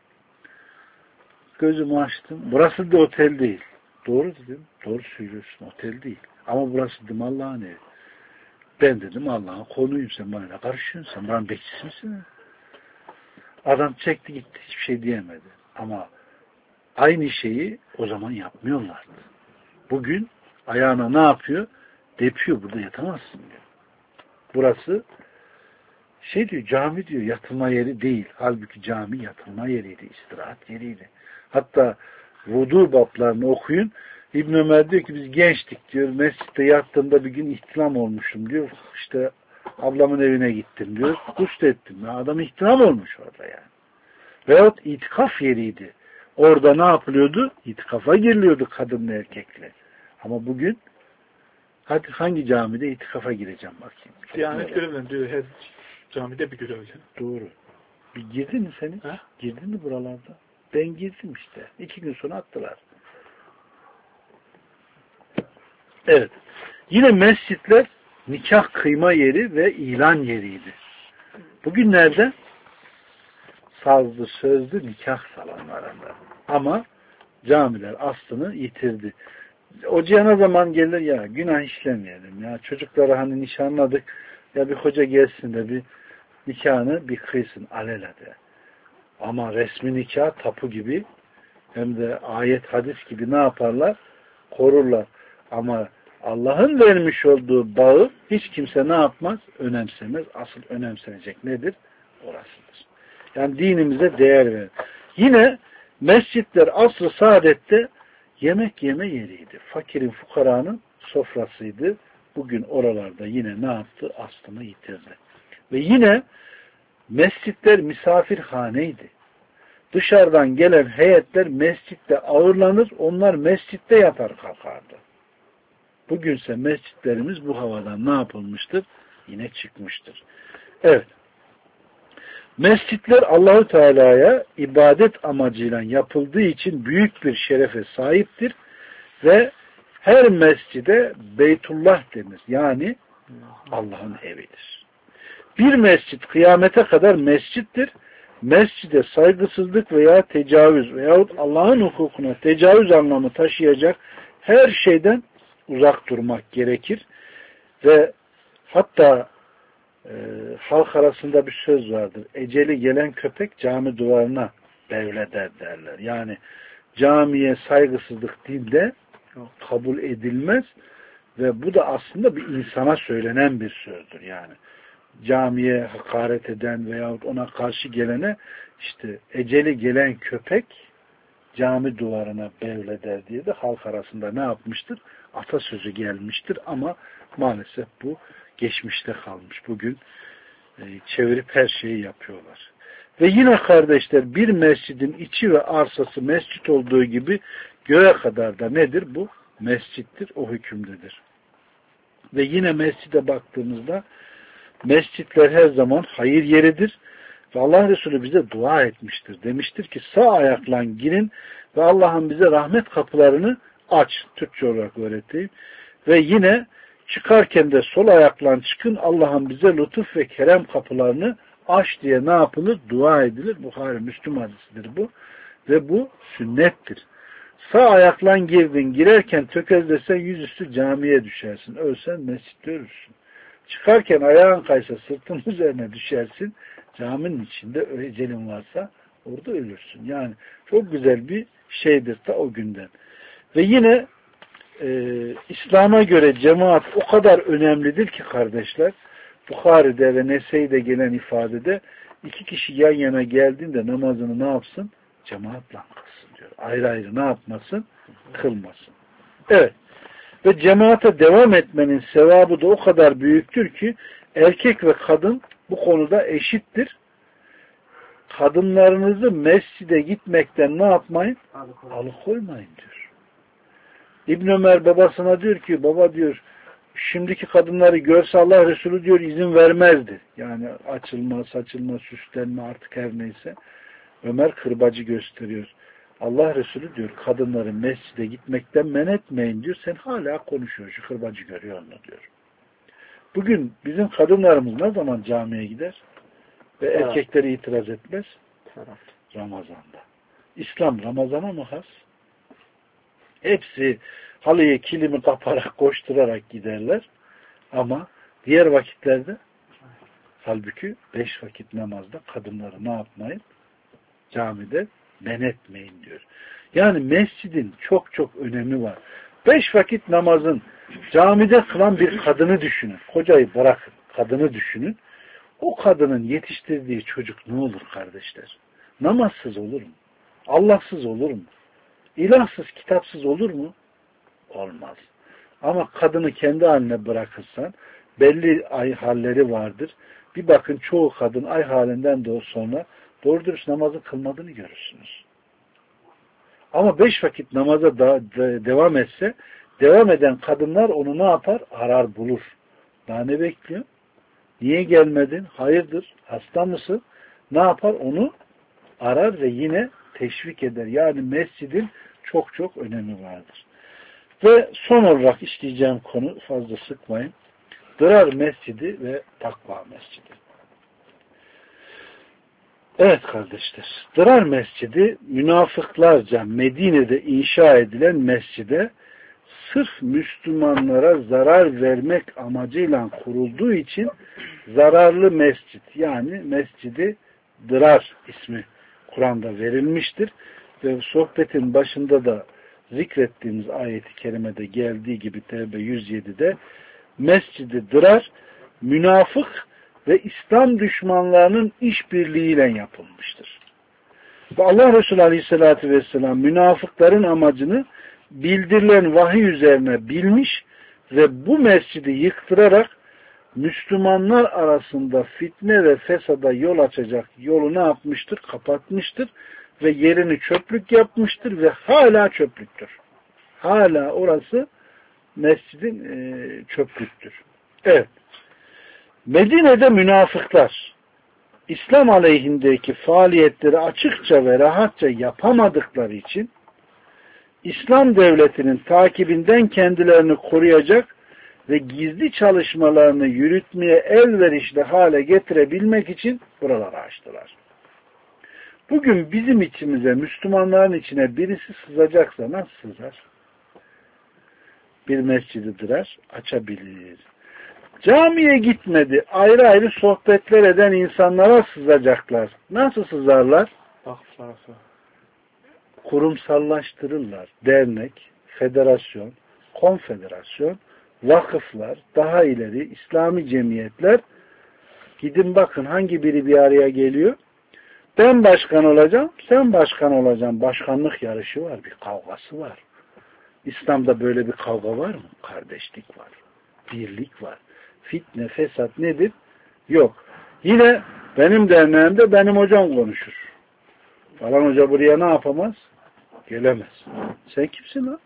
Gözümü açtım. Burası da otel değil. Doğru dedim. Doğru söylüyorsun. Otel değil. Ama burası dedim Allah'ın evi. Ben dedim Allah'ın konuyum. Sen bana karışıyorsun. Sen bana bekçisi misin? Adam çekti gitti. Hiçbir şey diyemedi. Ama aynı şeyi o zaman yapmıyorlardı. Bugün ayağına ne yapıyor? Depiyor. Burada yatamazsın diyor. Burası şey diyor, cami diyor, yatılma yeri değil. Halbuki cami yatılma yeriydi, istirahat yeriydi. Hatta vudu bablarını okuyun. İbn Ömer diyor ki biz gençtik diyor. Mescitte yattığımda bir gün ihtilam olmuşum diyor. İşte ablamın evine gittim diyor. Gusül ettim. Ya adam ihtilam olmuş orada yani. Veyahut itikaf yeriydi. Orada ne yapılıyordu? İtikafa giriliyordu kadınla erkekle. Ama bugün hadi hangi camide itikafa gireceğim bakayım. Diyanet görevlen diyor. Her camide bir görevli. Doğru. Bir girdin mi seni? Ha? Girdin mi buralarda? Ben girdim işte. İki gün sonra attılar. Evet. Yine mescitler nikah kıyma yeri ve ilan yeriydi. Bugünlerde sazlı sözlü nikah salonlarında. Ama Camiler aslını yitirdi. Hocaya ne zaman gelir ya günah işlemeyelim ya çocukları hani nişanladık ya bir hoca gelsin de bir nikahını bir kıysın alelade. Ama resmi nikah tapu gibi hem de ayet hadis gibi ne yaparlar? Korurlar. Ama Allah'ın vermiş olduğu bağı hiç kimse ne yapmaz? Önemsemez. Asıl önemsenecek nedir? Orasıdır. Yani dinimize değer verir. Yine mescitler asr-ı saadette yemek yeme yeriydi. Fakirin, fukaranın sofrasıydı. Bugün oralarda yine ne yaptı? Aslını yitirdi. Ve yine mescitler misafirhaneydi. Dışarıdan gelen heyetler mescitte ağırlanır, onlar mescitte yatar kalkardı. Bugünse mescitlerimiz bu havadan ne yapılmıştır? Yine çıkmıştır. Evet. Mescitler Allahu Teala'ya ibadet amacıyla yapıldığı için büyük bir şerefe sahiptir ve her mescide Beytullah denir. Yani Allah'ın evidir. Bir mescit kıyamete kadar mescittir. Mescide saygısızlık veya tecavüz veyahut Allah'ın hukukuna tecavüz anlamı taşıyacak her şeyden uzak durmak gerekir. Ve hatta e, halk arasında bir söz vardır. Eceli gelen köpek cami duvarına bevleder derler. Yani camiye saygısızlık dinde kabul edilmez ve bu da aslında bir insana söylenen bir sözdür yani. Camiye hakaret eden veyahut ona karşı gelene işte eceli gelen köpek cami duvarına bevleder diye de halk arasında ne yapmıştır? Atasözü gelmiştir ama maalesef bu geçmişte kalmış. Bugün e, çevirip her şeyi yapıyorlar. Ve yine kardeşler bir mescidin içi ve arsası mescit olduğu gibi göğe kadar da nedir? Bu mescittir, o hükümdedir. Ve yine mescide baktığımızda mescitler her zaman hayır yeridir. Ve Allah Resulü bize dua etmiştir. Demiştir ki sağ ayakla girin ve Allah'ın bize rahmet kapılarını aç. Türkçe olarak öğreteyim. Ve yine çıkarken de sol ayakla çıkın Allah'ın bize lütuf ve kerem kapılarını aç diye ne yapılır? Dua edilir. Buhari Müslüm hadisidir bu. Ve bu sünnettir. Sağ ayakla girdin. Girerken tökezlesen yüzüstü camiye düşersin. Ölsen mescitte ölürsün. Çıkarken ayağın kaysa sırtın üzerine düşersin. Caminin içinde ecelin varsa orada ölürsün. Yani çok güzel bir şeydir ta o günden. Ve yine e, İslam'a göre cemaat o kadar önemlidir ki kardeşler, Bukhari'de ve Nese'de gelen ifadede iki kişi yan yana geldiğinde namazını ne yapsın? Cemaatle kılsın diyor. Ayrı ayrı ne yapmasın? Kılmasın. Evet. Ve cemaate devam etmenin sevabı da o kadar büyüktür ki erkek ve kadın bu konuda eşittir. Kadınlarınızı mescide gitmekten ne yapmayın? Alıkoymayın diyor. İbn Ömer babasına diyor ki baba diyor şimdiki kadınları görse Allah Resulü diyor izin vermezdi. Yani açılma, saçılma, süslenme artık her neyse. Ömer kırbacı gösteriyor. Allah Resulü diyor kadınları mescide gitmekten men etmeyin diyor. Sen hala konuşuyorsun. Şu kırbacı görüyor onu diyor. Bugün bizim kadınlarımız ne zaman camiye gider? Ve evet. Erkekleri itiraz etmez? Evet. Ramazan'da. İslam Ramazan'a mı has? Hepsi halıyı kilimi kaparak koşturarak giderler. Ama diğer vakitlerde halbuki beş vakit namazda kadınları ne yapmayın? Camide men etmeyin diyor. Yani mescidin çok çok önemi var. Beş vakit namazın camide kılan bir kadını düşünün. Kocayı bırakın. Kadını düşünün. O kadının yetiştirdiği çocuk ne olur kardeşler? Namazsız olur mu? Allahsız olur mu? İlahsız, kitapsız olur mu? Olmaz. Ama kadını kendi haline bırakırsan belli ay halleri vardır. Bir bakın çoğu kadın ay halinden de sonra doğru dürüst namazı kılmadığını görürsünüz. Ama beş vakit namaza da, da, devam etse devam eden kadınlar onu ne yapar? Arar bulur. Daha ne bekliyor? Niye gelmedin? Hayırdır? Hasta mısın? Ne yapar? Onu arar ve yine teşvik eder. Yani mescidin çok çok önemi vardır. Ve son olarak işleyeceğim konu fazla sıkmayın. Dırar mescidi ve takva mescidi. Evet kardeşler. Dırar Mescidi münafıklarca Medine'de inşa edilen mescide sırf Müslümanlara zarar vermek amacıyla kurulduğu için zararlı mescit, yani Mescidi Dırar ismi Kur'an'da verilmiştir. Ve sohbetin başında da zikrettiğimiz ayeti kerimede geldiği gibi Tevbe yüz yedi'de Mescidi Dırar münafık ve İslam düşmanlarının işbirliğiyle yapılmıştır. Ve Allah Resulü Aleyhisselatü Vesselam münafıkların amacını bildirilen vahiy üzerine bilmiş ve bu mescidi yıktırarak Müslümanlar arasında fitne ve fesada yol açacak yolu ne yapmıştır? Kapatmıştır ve yerini çöplük yapmıştır ve hala çöplüktür. Hala orası mescidin e, çöplüktür. Evet. Medine'de münafıklar İslam aleyhindeki faaliyetleri açıkça ve rahatça yapamadıkları için İslam devletinin takibinden kendilerini koruyacak ve gizli çalışmalarını yürütmeye elverişli hale getirebilmek için buraları açtılar. Bugün bizim içimize, Müslümanların içine birisi sızacaksa nasıl sızar? Bir mescidi dırar, açabilir. Camiye gitmedi, ayrı ayrı sohbetler eden insanlara sızacaklar. Nasıl sızarlar? Kurumsallaştırırlar. Dernek, federasyon, konfederasyon, vakıflar, daha ileri İslami cemiyetler. Gidin bakın hangi biri bir araya geliyor? Ben başkan olacağım, sen başkan olacaksın. Başkanlık yarışı var, bir kavgası var. İslam'da böyle bir kavga var mı? Kardeşlik var, birlik var. Fitne, fesat nedir? Yok. Yine benim derneğimde benim hocam konuşur. Falan hoca buraya ne yapamaz? Gelemez. Sen kimsin lan?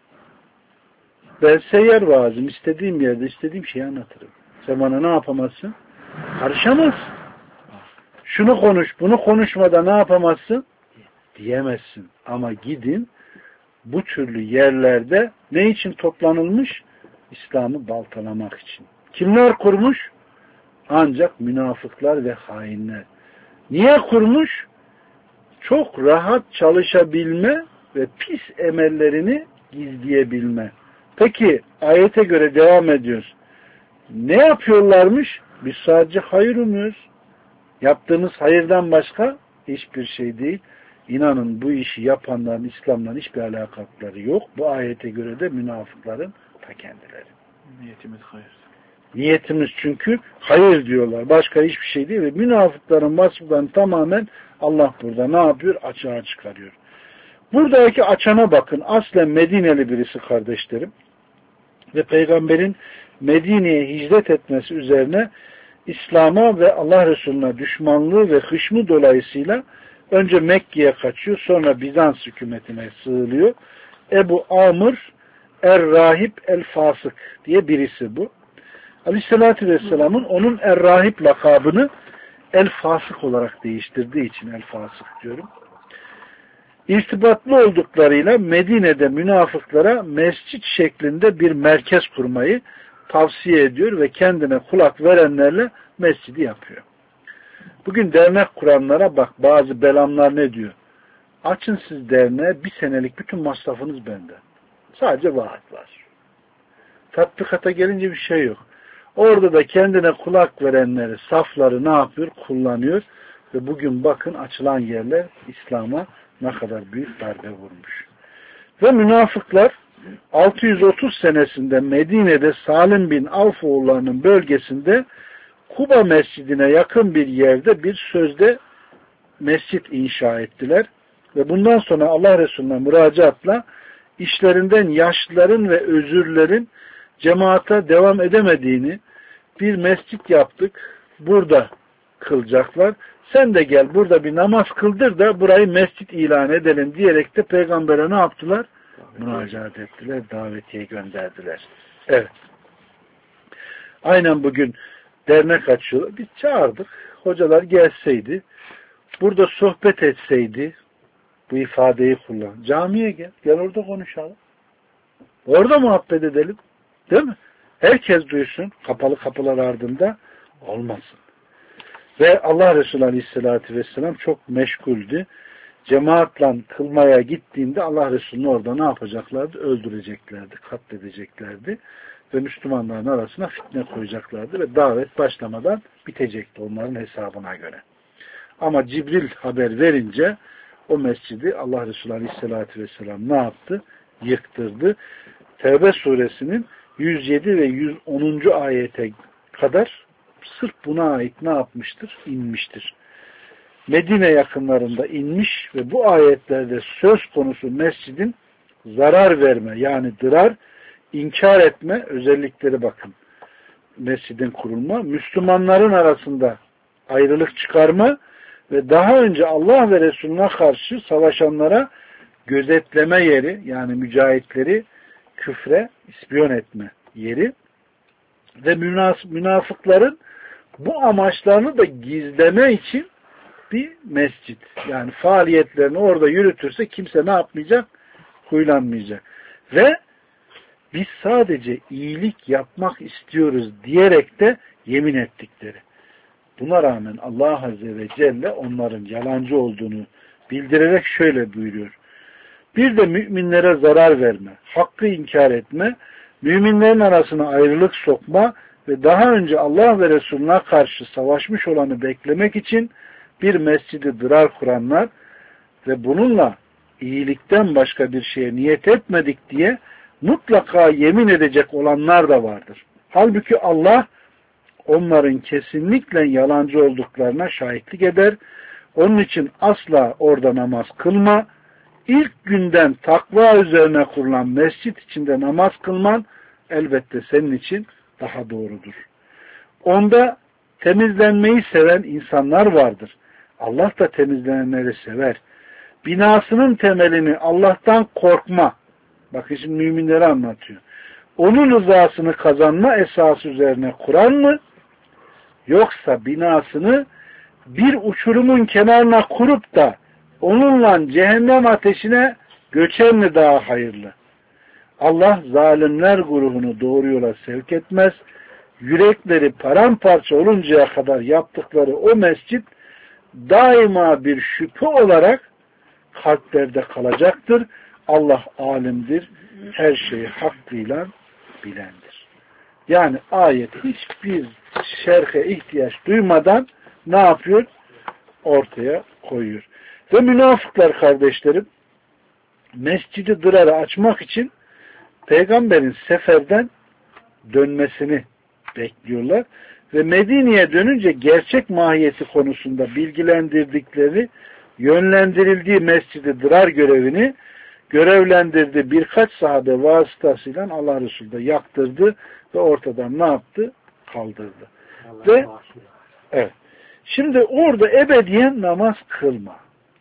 Ben seyyar vaazım. İstediğim yerde istediğim şeyi anlatırım. Sen bana ne yapamazsın? Karışamazsın. Şunu konuş, bunu konuşmada ne yapamazsın? Diyemezsin. Ama gidin bu türlü yerlerde ne için toplanılmış? İslam'ı baltalamak için. Kimler kurmuş? Ancak münafıklar ve hainler. Niye kurmuş? Çok rahat çalışabilme ve pis emellerini gizleyebilme. Peki ayete göre devam ediyoruz. Ne yapıyorlarmış? Biz sadece hayır umuyoruz. Yaptığımız hayırdan başka hiçbir şey değil. İnanın bu işi yapanların İslam'la hiçbir alakaları yok. Bu ayete göre de münafıkların ta kendileri. Niyetimiz hayır. Niyetimiz çünkü hayır diyorlar. Başka hiçbir şey değil ve münafıkların vasıflarını tamamen Allah burada ne yapıyor? Açığa çıkarıyor. Buradaki açana bakın. Aslen Medineli birisi kardeşlerim. Ve Peygamberin Medine'ye hicret etmesi üzerine İslam'a ve Allah Resulü'ne düşmanlığı ve hışmı dolayısıyla önce Mekke'ye kaçıyor. Sonra Bizans hükümetine sığılıyor. Ebu Amr Er-Rahib El-Fasık diye birisi bu. Aleyhissalatü Vesselam'ın onun Er-Rahib lakabını El-Fasık olarak değiştirdiği için El-Fasık diyorum. İrtibatlı olduklarıyla Medine'de münafıklara mescit şeklinde bir merkez kurmayı tavsiye ediyor ve kendine kulak verenlerle mescidi yapıyor. Bugün dernek kuranlara bak, bazı belamlar ne diyor? Açın siz derneğe, bir senelik bütün masrafınız bende. Sadece vaat var. Tatbikata gelince bir şey yok. Orada da kendine kulak verenleri, safları ne yapıyor? Kullanıyor. Ve bugün bakın açılan yerler İslam'a ne kadar büyük darbe vurmuş. Ve münafıklar altı yüz otuz senesinde Medine'de Salim bin Avf oğullarının bölgesinde Kuba mescidine yakın bir yerde bir sözde mescit inşa ettiler. Ve bundan sonra Allah Resulü'ne müracaatla işlerinden yaşlıların ve özürlerin cemaate devam edemediğini, bir mescit yaptık, burada kılacaklar. Sen de gel burada bir namaz kıldır da burayı mescit ilan edelim diyerek de peygambere ne yaptılar? Müracaat ettiler, davetiye gönderdiler. Evet. Aynen bugün dernek açıyorlar. Biz çağırdık. Hocalar gelseydi, burada sohbet etseydi, bu ifadeyi kullan. Camiye gel. Gel orada konuşalım. Orada muhabbet edelim. Değil mi? Herkes duysun. Kapalı kapılar ardında olmasın. Ve Allah Resulü Aleyhisselatü Vesselam çok meşguldü. Cemaatle kılmaya gittiğinde Allah Resulü'nü orada ne yapacaklardı? Öldüreceklerdi, katledeceklerdi. Ve Müslümanların arasına fitne koyacaklardı ve davet başlamadan bitecekti onların hesabına göre. Ama Cibril haber verince o mescidi Allah Resulü Aleyhisselatü Vesselam ne yaptı? Yıktırdı. Tevbe suresinin yüz yedi ve yüz onuncu ayete kadar sırf buna ait ne yapmıştır? İnmiştir. Medine yakınlarında inmiş ve bu ayetlerde söz konusu mescidin zarar verme yani dırar, inkar etme özellikleri bakın. Mescidin kurulma, Müslümanların arasında ayrılık çıkarma ve daha önce Allah ve Resulüne karşı savaşanlara gözetleme yeri yani mücahitleri küfre ispiyon etme yeri ve münafıkların bu amaçlarını da gizleme için bir mescit. Yani faaliyetlerini orada yürütürse kimse ne yapmayacak? Huylanmayacak. Ve biz sadece iyilik yapmak istiyoruz diyerek de yemin ettikleri. Buna rağmen Allah Azze ve Celle onların yalancı olduğunu bildirerek şöyle buyuruyor. Bir de müminlere zarar verme, hakkı inkar etme, müminlerin arasına ayrılık sokma ve daha önce Allah ve Resulüne karşı savaşmış olanı beklemek için bir mescidi dırar kuranlar ve bununla iyilikten başka bir şeye niyet etmedik diye mutlaka yemin edecek olanlar da vardır. Halbuki Allah onların kesinlikle yalancı olduklarına şahitlik eder. Onun için asla orada namaz kılma. İlk günden takva üzerine kurulan mescit içinde namaz kılman elbette senin için daha doğrudur. Onda temizlenmeyi seven insanlar vardır. Allah da temizlenenleri sever. Binasının temelini Allah'tan korkma. Bakın şimdi müminleri anlatıyor. Onun rızasını kazanma esası üzerine kuran mı? Yoksa binasını bir uçurumun kenarına kurup da onunla cehennem ateşine göçen mi daha hayırlı? Allah zalimler grubunu doğru yola sevk etmez. Yürekleri paramparça oluncaya kadar yaptıkları o mescit daima bir şüphe olarak kalplerde kalacaktır. Allah alimdir. Her şeyi hakkıyla bilendir. Yani ayet hiçbir şerhe ihtiyaç duymadan ne yapıyor? Ortaya koyuyor. Ve münafıklar kardeşlerim mescidi dırarı açmak için peygamberin seferden dönmesini bekliyorlar. Ve Medine'ye dönünce gerçek mahiyeti konusunda bilgilendirdikleri, yönlendirildiği mescidi dırar görevini görevlendirdi. Birkaç sahabe vasıtasıyla Allah Resulü de yaktırdı ve ortadan ne yaptı? Kaldırdı. Allah ve Allah. Evet. Şimdi orada ebediyen namaz kılma.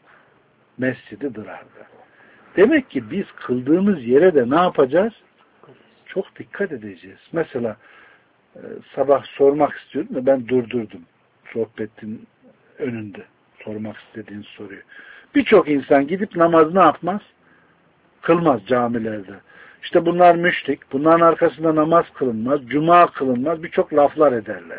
Mescidi dırarda. Demek ki biz kıldığımız yere de ne yapacağız? Çok dikkat edeceğiz. Mesela e, sabah sormak istiyordum da ben durdurdum. Sohbetin önünde sormak istediğin soruyu. Birçok insan gidip namaz ne yapmaz? Kılmaz camilerde. İşte bunlar müşrik. Bunların arkasında namaz kılınmaz. Cuma kılınmaz. Birçok laflar ederler.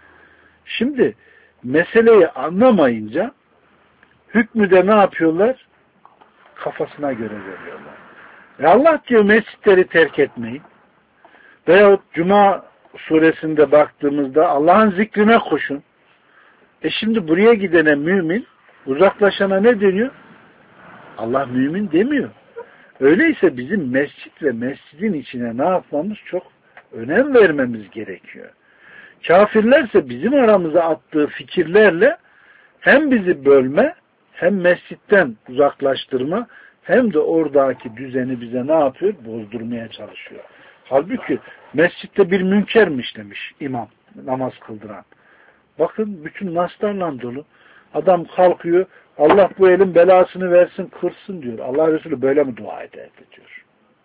Şimdi meseleyi anlamayınca hükmü de ne yapıyorlar? Kafasına göre veriyorlar. Ve Allah diyor mescitleri terk etmeyin. Veyahut Cuma suresinde baktığımızda Allah'ın zikrine koşun. E şimdi buraya gidene mümin, uzaklaşana ne deniyor? Allah mümin demiyor. Öyleyse bizim mescit ve mescidin içine ne yapmamız çok önem vermemiz gerekiyor. Kafirlerse bizim aramıza attığı fikirlerle hem bizi bölme, hem mescitten uzaklaştırma, hem de oradaki düzeni bize ne yapıyor? Bozdurmaya çalışıyor. Halbuki mescitte bir münkermiş demiş imam, namaz kıldıran. Bakın bütün naslarla dolu. Adam kalkıyor, Allah bu elin belasını versin, kırsın diyor. Allah Resulü böyle mi dua ederdi diyor.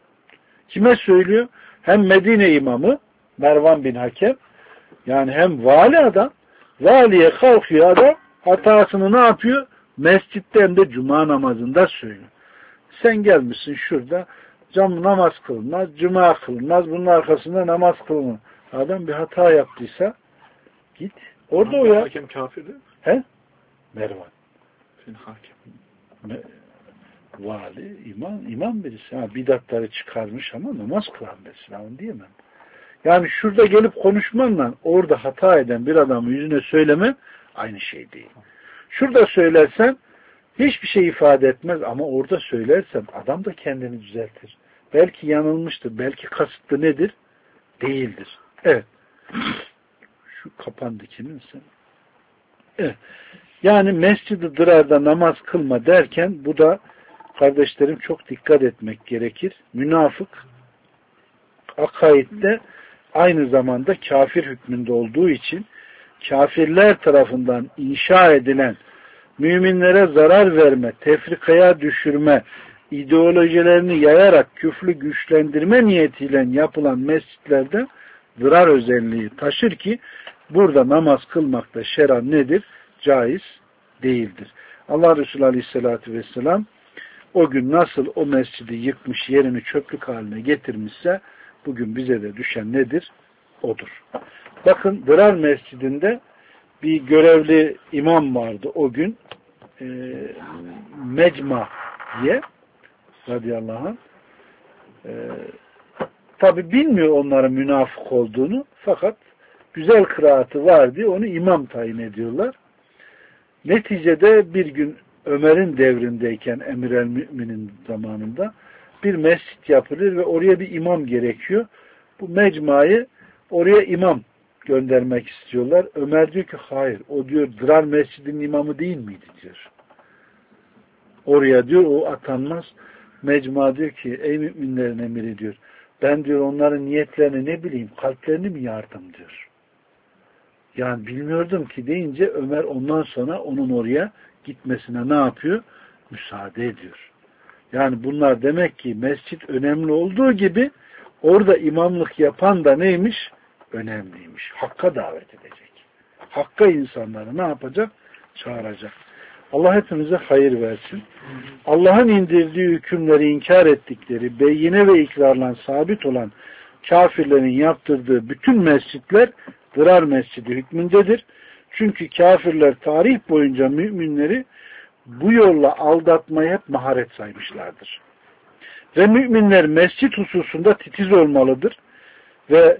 Kime söylüyor? Hem Medine imamı, Mervan bin Hakem, yani hem vali adam, valiye kalkıyor adam, hatasını ne yapıyor? Mescitten de cuma namazında söylüyor. Sen gelmişsin şurada, cam namaz kılınmaz, cuma kılınmaz, bunun arkasında namaz kılınmaz. Adam bir hata yaptıysa, git Orada o ya. Hakem kafirdi. He? Mervan. Senin hakem. Me Vali, imam, imam birisi. Ha, bidatları çıkarmış ama namaz kılan birisi. Ben onu diyemem. Yani şurada gelip konuşmanla orada hata eden bir adamın yüzüne söyleme aynı şey değil. Şurada söylersen hiçbir şey ifade etmez ama orada söylersen adam da kendini düzeltir. Belki yanılmıştır. Belki kasıtlı nedir? Değildir. Evet. Şu kapandı kiminse. Evet. Yani Mescid-i Dırar'da namaz kılma derken bu da kardeşlerim çok dikkat etmek gerekir. Münafık akaidde aynı zamanda kafir hükmünde olduğu için kafirler tarafından inşa edilen müminlere zarar verme, tefrikaya düşürme, ideolojilerini yayarak küfrü güçlendirme niyetiyle yapılan mescitlerde dırar özelliği taşır ki burada namaz kılmakta şer'an nedir? Caiz değildir. Allah Resulü Aleyhisselatü Vesselam o gün nasıl o mescidi yıkmış, yerini çöplük haline getirmişse bugün bize de düşen nedir? Odur. Bakın Dırar Mescidinde bir görevli imam vardı o gün. E, Mecma diye radıyallahu anh. E, tabi bilmiyor onların münafık olduğunu fakat güzel kıraatı var diye onu imam tayin ediyorlar. Neticede bir gün Ömer'in devrindeyken Emir el Mü'minin zamanında bir mescit yapılır ve oraya bir imam gerekiyor. Bu mecmayı oraya imam göndermek istiyorlar. Ömer diyor ki hayır. O diyor Dırar Mescidinin imamı değil miydi diyor. Oraya diyor o atanmaz. Mecma diyor ki ey müminlerin emiri diyor. Ben diyor onların niyetlerini ne bileyim kalplerini mi yardım diyor. Yani bilmiyordum ki deyince Ömer ondan sonra onun oraya gitmesine ne yapıyor? Müsaade ediyor. Yani bunlar demek ki mescit önemli olduğu gibi orada imamlık yapan da neymiş? Önemliymiş. Hakka davet edecek. Hakka insanları ne yapacak? Çağıracak. Allah hepimize hayır versin. Allah'ın indirdiği hükümleri inkar ettikleri, beyine ve ikrarla sabit olan kafirlerin yaptırdığı bütün mescitler Dırar Mescidi hükmündedir. Çünkü kafirler tarih boyunca müminleri bu yolla aldatmayı hep maharet saymışlardır. Ve müminler mescit hususunda titiz olmalıdır. Ve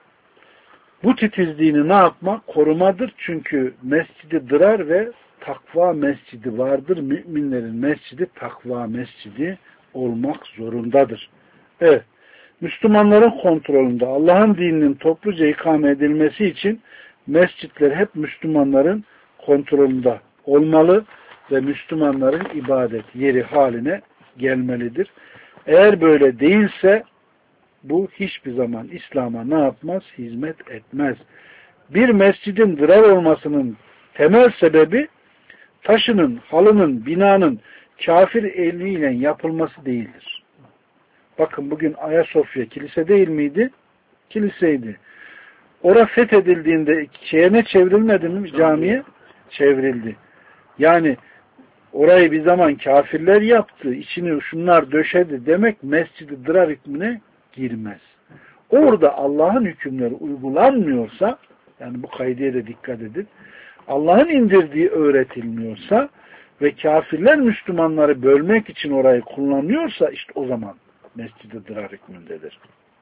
bu titizliğini ne yapmak? Korumadır. Çünkü mescidi Dırar ve takva mescidi vardır. Müminlerin mescidi takva mescidi olmak zorundadır. Evet. Müslümanların kontrolünde Allah'ın dininin topluca ikame edilmesi için mescitler hep Müslümanların kontrolünde olmalı ve Müslümanların ibadet yeri haline gelmelidir. Eğer böyle değilse bu hiçbir zaman İslam'a ne yapmaz? Hizmet etmez. Bir mescidin dırar olmasının temel sebebi taşının, halının, binanın kafir eliyle yapılması değildir. Bakın bugün Ayasofya kilise değil miydi? Kiliseydi. Ora fethedildiğinde şeye ne çevrilmedi mi? Camiye çevrildi. Yani orayı bir zaman kafirler yaptı, içini şunlar döşedi demek mescid-i dırar hükmüne girmez. Orada Allah'ın hükümleri uygulanmıyorsa, yani bu kaydeye de dikkat edin, Allah'ın indirdiği öğretilmiyorsa ve kafirler Müslümanları bölmek için orayı kullanıyorsa işte o zaman mescid-i dırar hükmündedir.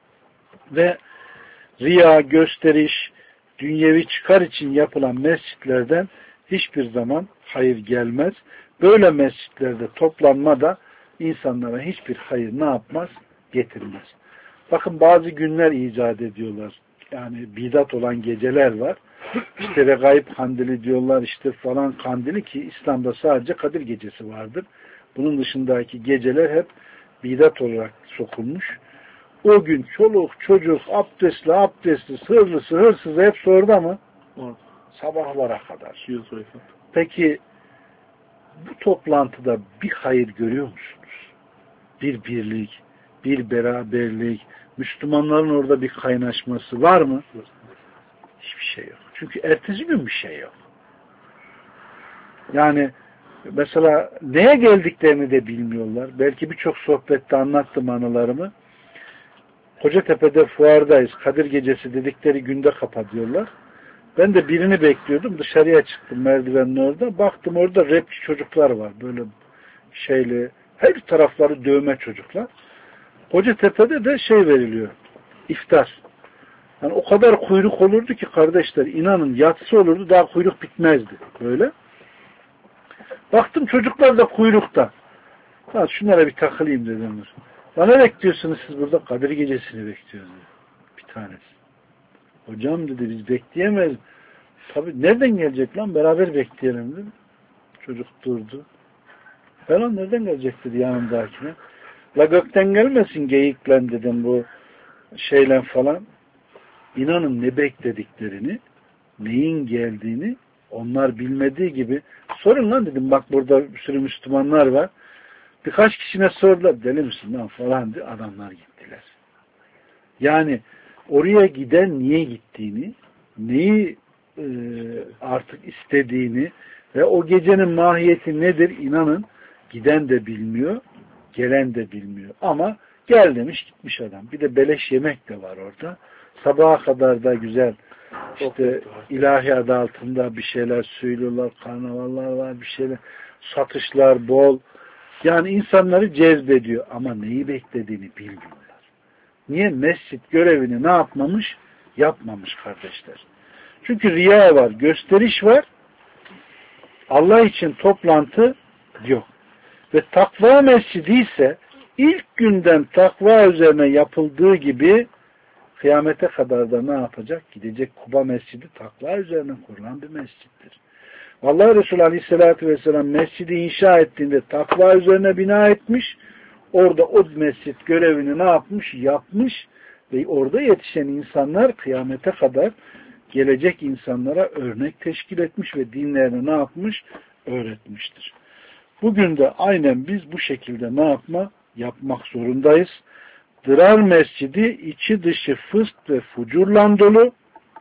Ve riya, gösteriş, dünyevi çıkar için yapılan mescitlerden hiçbir zaman hayır gelmez. Böyle mescitlerde toplanma da insanlara hiçbir hayır ne yapmaz? Getirmez. Bakın bazı günler icat ediyorlar. Yani bidat olan geceler var. İşte Regaib kandili diyorlar, işte falan kandili ki İslam'da sadece Kadir gecesi vardır. Bunun dışındaki geceler hep bidat olarak sokulmuş. O gün çoluk, çocuk, abdestli, abdestsiz, hırlısı, hırsız hepsi orada mı? Orada. Sabahlara kadar. Peki bu toplantıda bir hayır görüyor musunuz? Bir birlik, bir beraberlik, Müslümanların orada bir kaynaşması var mı? Hiçbir şey yok. Çünkü ertesi gün bir şey yok. Yani mesela neye geldiklerini de bilmiyorlar. Belki birçok sohbette anlattım anılarımı. Kocatepe'de fuardayız. Kadir gecesi dedikleri günde kapatıyorlar. Ben de birini bekliyordum. Dışarıya çıktım merdivenin orada. Baktım orada rapçi çocuklar var. Böyle şeyli, her tarafları dövme çocuklar. Kocatepe'de de şey veriliyor. İftar. Yani o kadar kuyruk olurdu ki kardeşler, inanın yatsı olurdu, daha kuyruk bitmezdi. Böyle. Baktım çocuklar da kuyrukta. Ha, şunlara bir takılayım dedim. Ya ne bekliyorsunuz siz burada? Kadir gecesini bekliyoruz dedi. Bir tanesi. Hocam dedi biz bekleyemeyiz. Tabii nereden gelecek lan? Beraber bekleyelim dedi. Çocuk durdu. Falan nereden gelecek dedi yanımdakine. La gökten gelmesin geyiklen dedim bu şeyle falan. İnanın ne beklediklerini, neyin geldiğini onlar bilmediği gibi sorun lan dedim. Bak burada bir sürü Müslümanlar var. Birkaç kişine sordular. Deli misin lan falan diye adamlar gittiler. Yani oraya giden niye gittiğini, neyi e, artık istediğini ve o gecenin mahiyeti nedir inanın giden de bilmiyor, gelen de bilmiyor. Ama gel demiş gitmiş adam. Bir de beleş yemek de var orada. Sabaha kadar da güzel işte ilahi adı altında bir şeyler söylüyorlar, karnavallar var, bir şeyler, satışlar bol. Yani insanları cezbediyor ama neyi beklediğini bilmiyorlar. Niye? Mescit görevini ne yapmamış? Yapmamış kardeşler. Çünkü riya var, gösteriş var. Allah için toplantı yok. Ve takva mescidi ise ilk günden takva üzerine yapıldığı gibi kıyamete kadar da ne yapacak? Gidecek Kuba Mescidi takva üzerine kurulan bir mescittir. Vallahi Resulü Aleyhisselatü Vesselam mescidi inşa ettiğinde takva üzerine bina etmiş. Orada o mescit görevini ne yapmış? Yapmış. Ve orada yetişen insanlar kıyamete kadar gelecek insanlara örnek teşkil etmiş ve dinlerini ne yapmış? Öğretmiştir. Bugün de aynen biz bu şekilde ne yapma? Yapmak zorundayız. Dırar Mescidi içi dışı fısk ve fucurla dolu,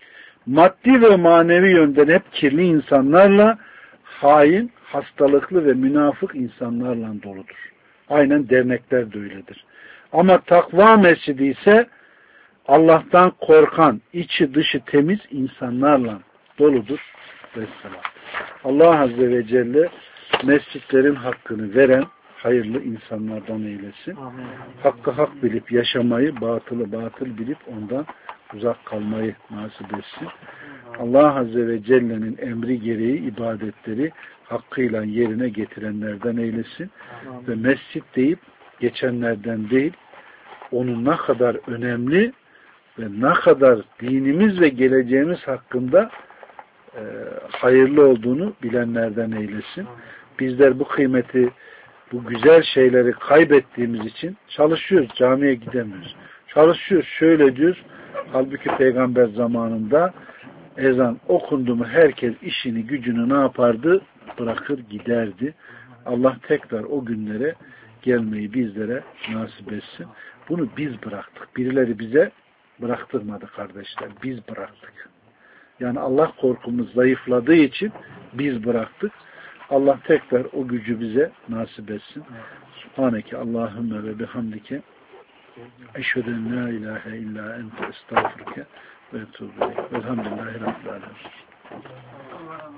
maddi ve manevi yönden hep kirli insanlarla, hain, hastalıklı ve münafık insanlarla doludur. Aynen dernekler de öyledir. Ama takva mescidi ise Allah'tan korkan, içi dışı temiz insanlarla doludur. Vesselam. Allah Azze ve Celle mescitlerin hakkını veren hayırlı insanlardan eylesin. Amin. Hakkı hak bilip yaşamayı, batılı batıl bilip ondan uzak kalmayı nasip etsin. Allah Azze ve Celle'nin emri gereği ibadetleri hakkıyla yerine getirenlerden eylesin. Amin. Ve mescit deyip geçenlerden değil, onun ne kadar önemli ve ne kadar dinimiz ve geleceğimiz hakkında e, hayırlı olduğunu bilenlerden eylesin. Bizler bu kıymeti, bu güzel şeyleri kaybettiğimiz için çalışıyoruz, camiye gidemiyoruz. Çalışıyoruz, şöyle diyoruz. Halbuki peygamber zamanında ezan okundu mu herkes işini, gücünü ne yapardı? Bırakır giderdi. Allah tekrar o günlere gelmeyi bizlere nasip etsin. Bunu biz bıraktık. Birileri bize bıraktırmadı kardeşler. Biz bıraktık. Yani Allah korkumuz zayıfladığı için biz bıraktık. Allah tekrar o gücü bize nasip etsin. Subhaneke Allahümme ve bihamdike eşhedü en la ilahe illa ente estağfurke ve etûbü ileyk. Velhamdülillahi Rabbil alemin.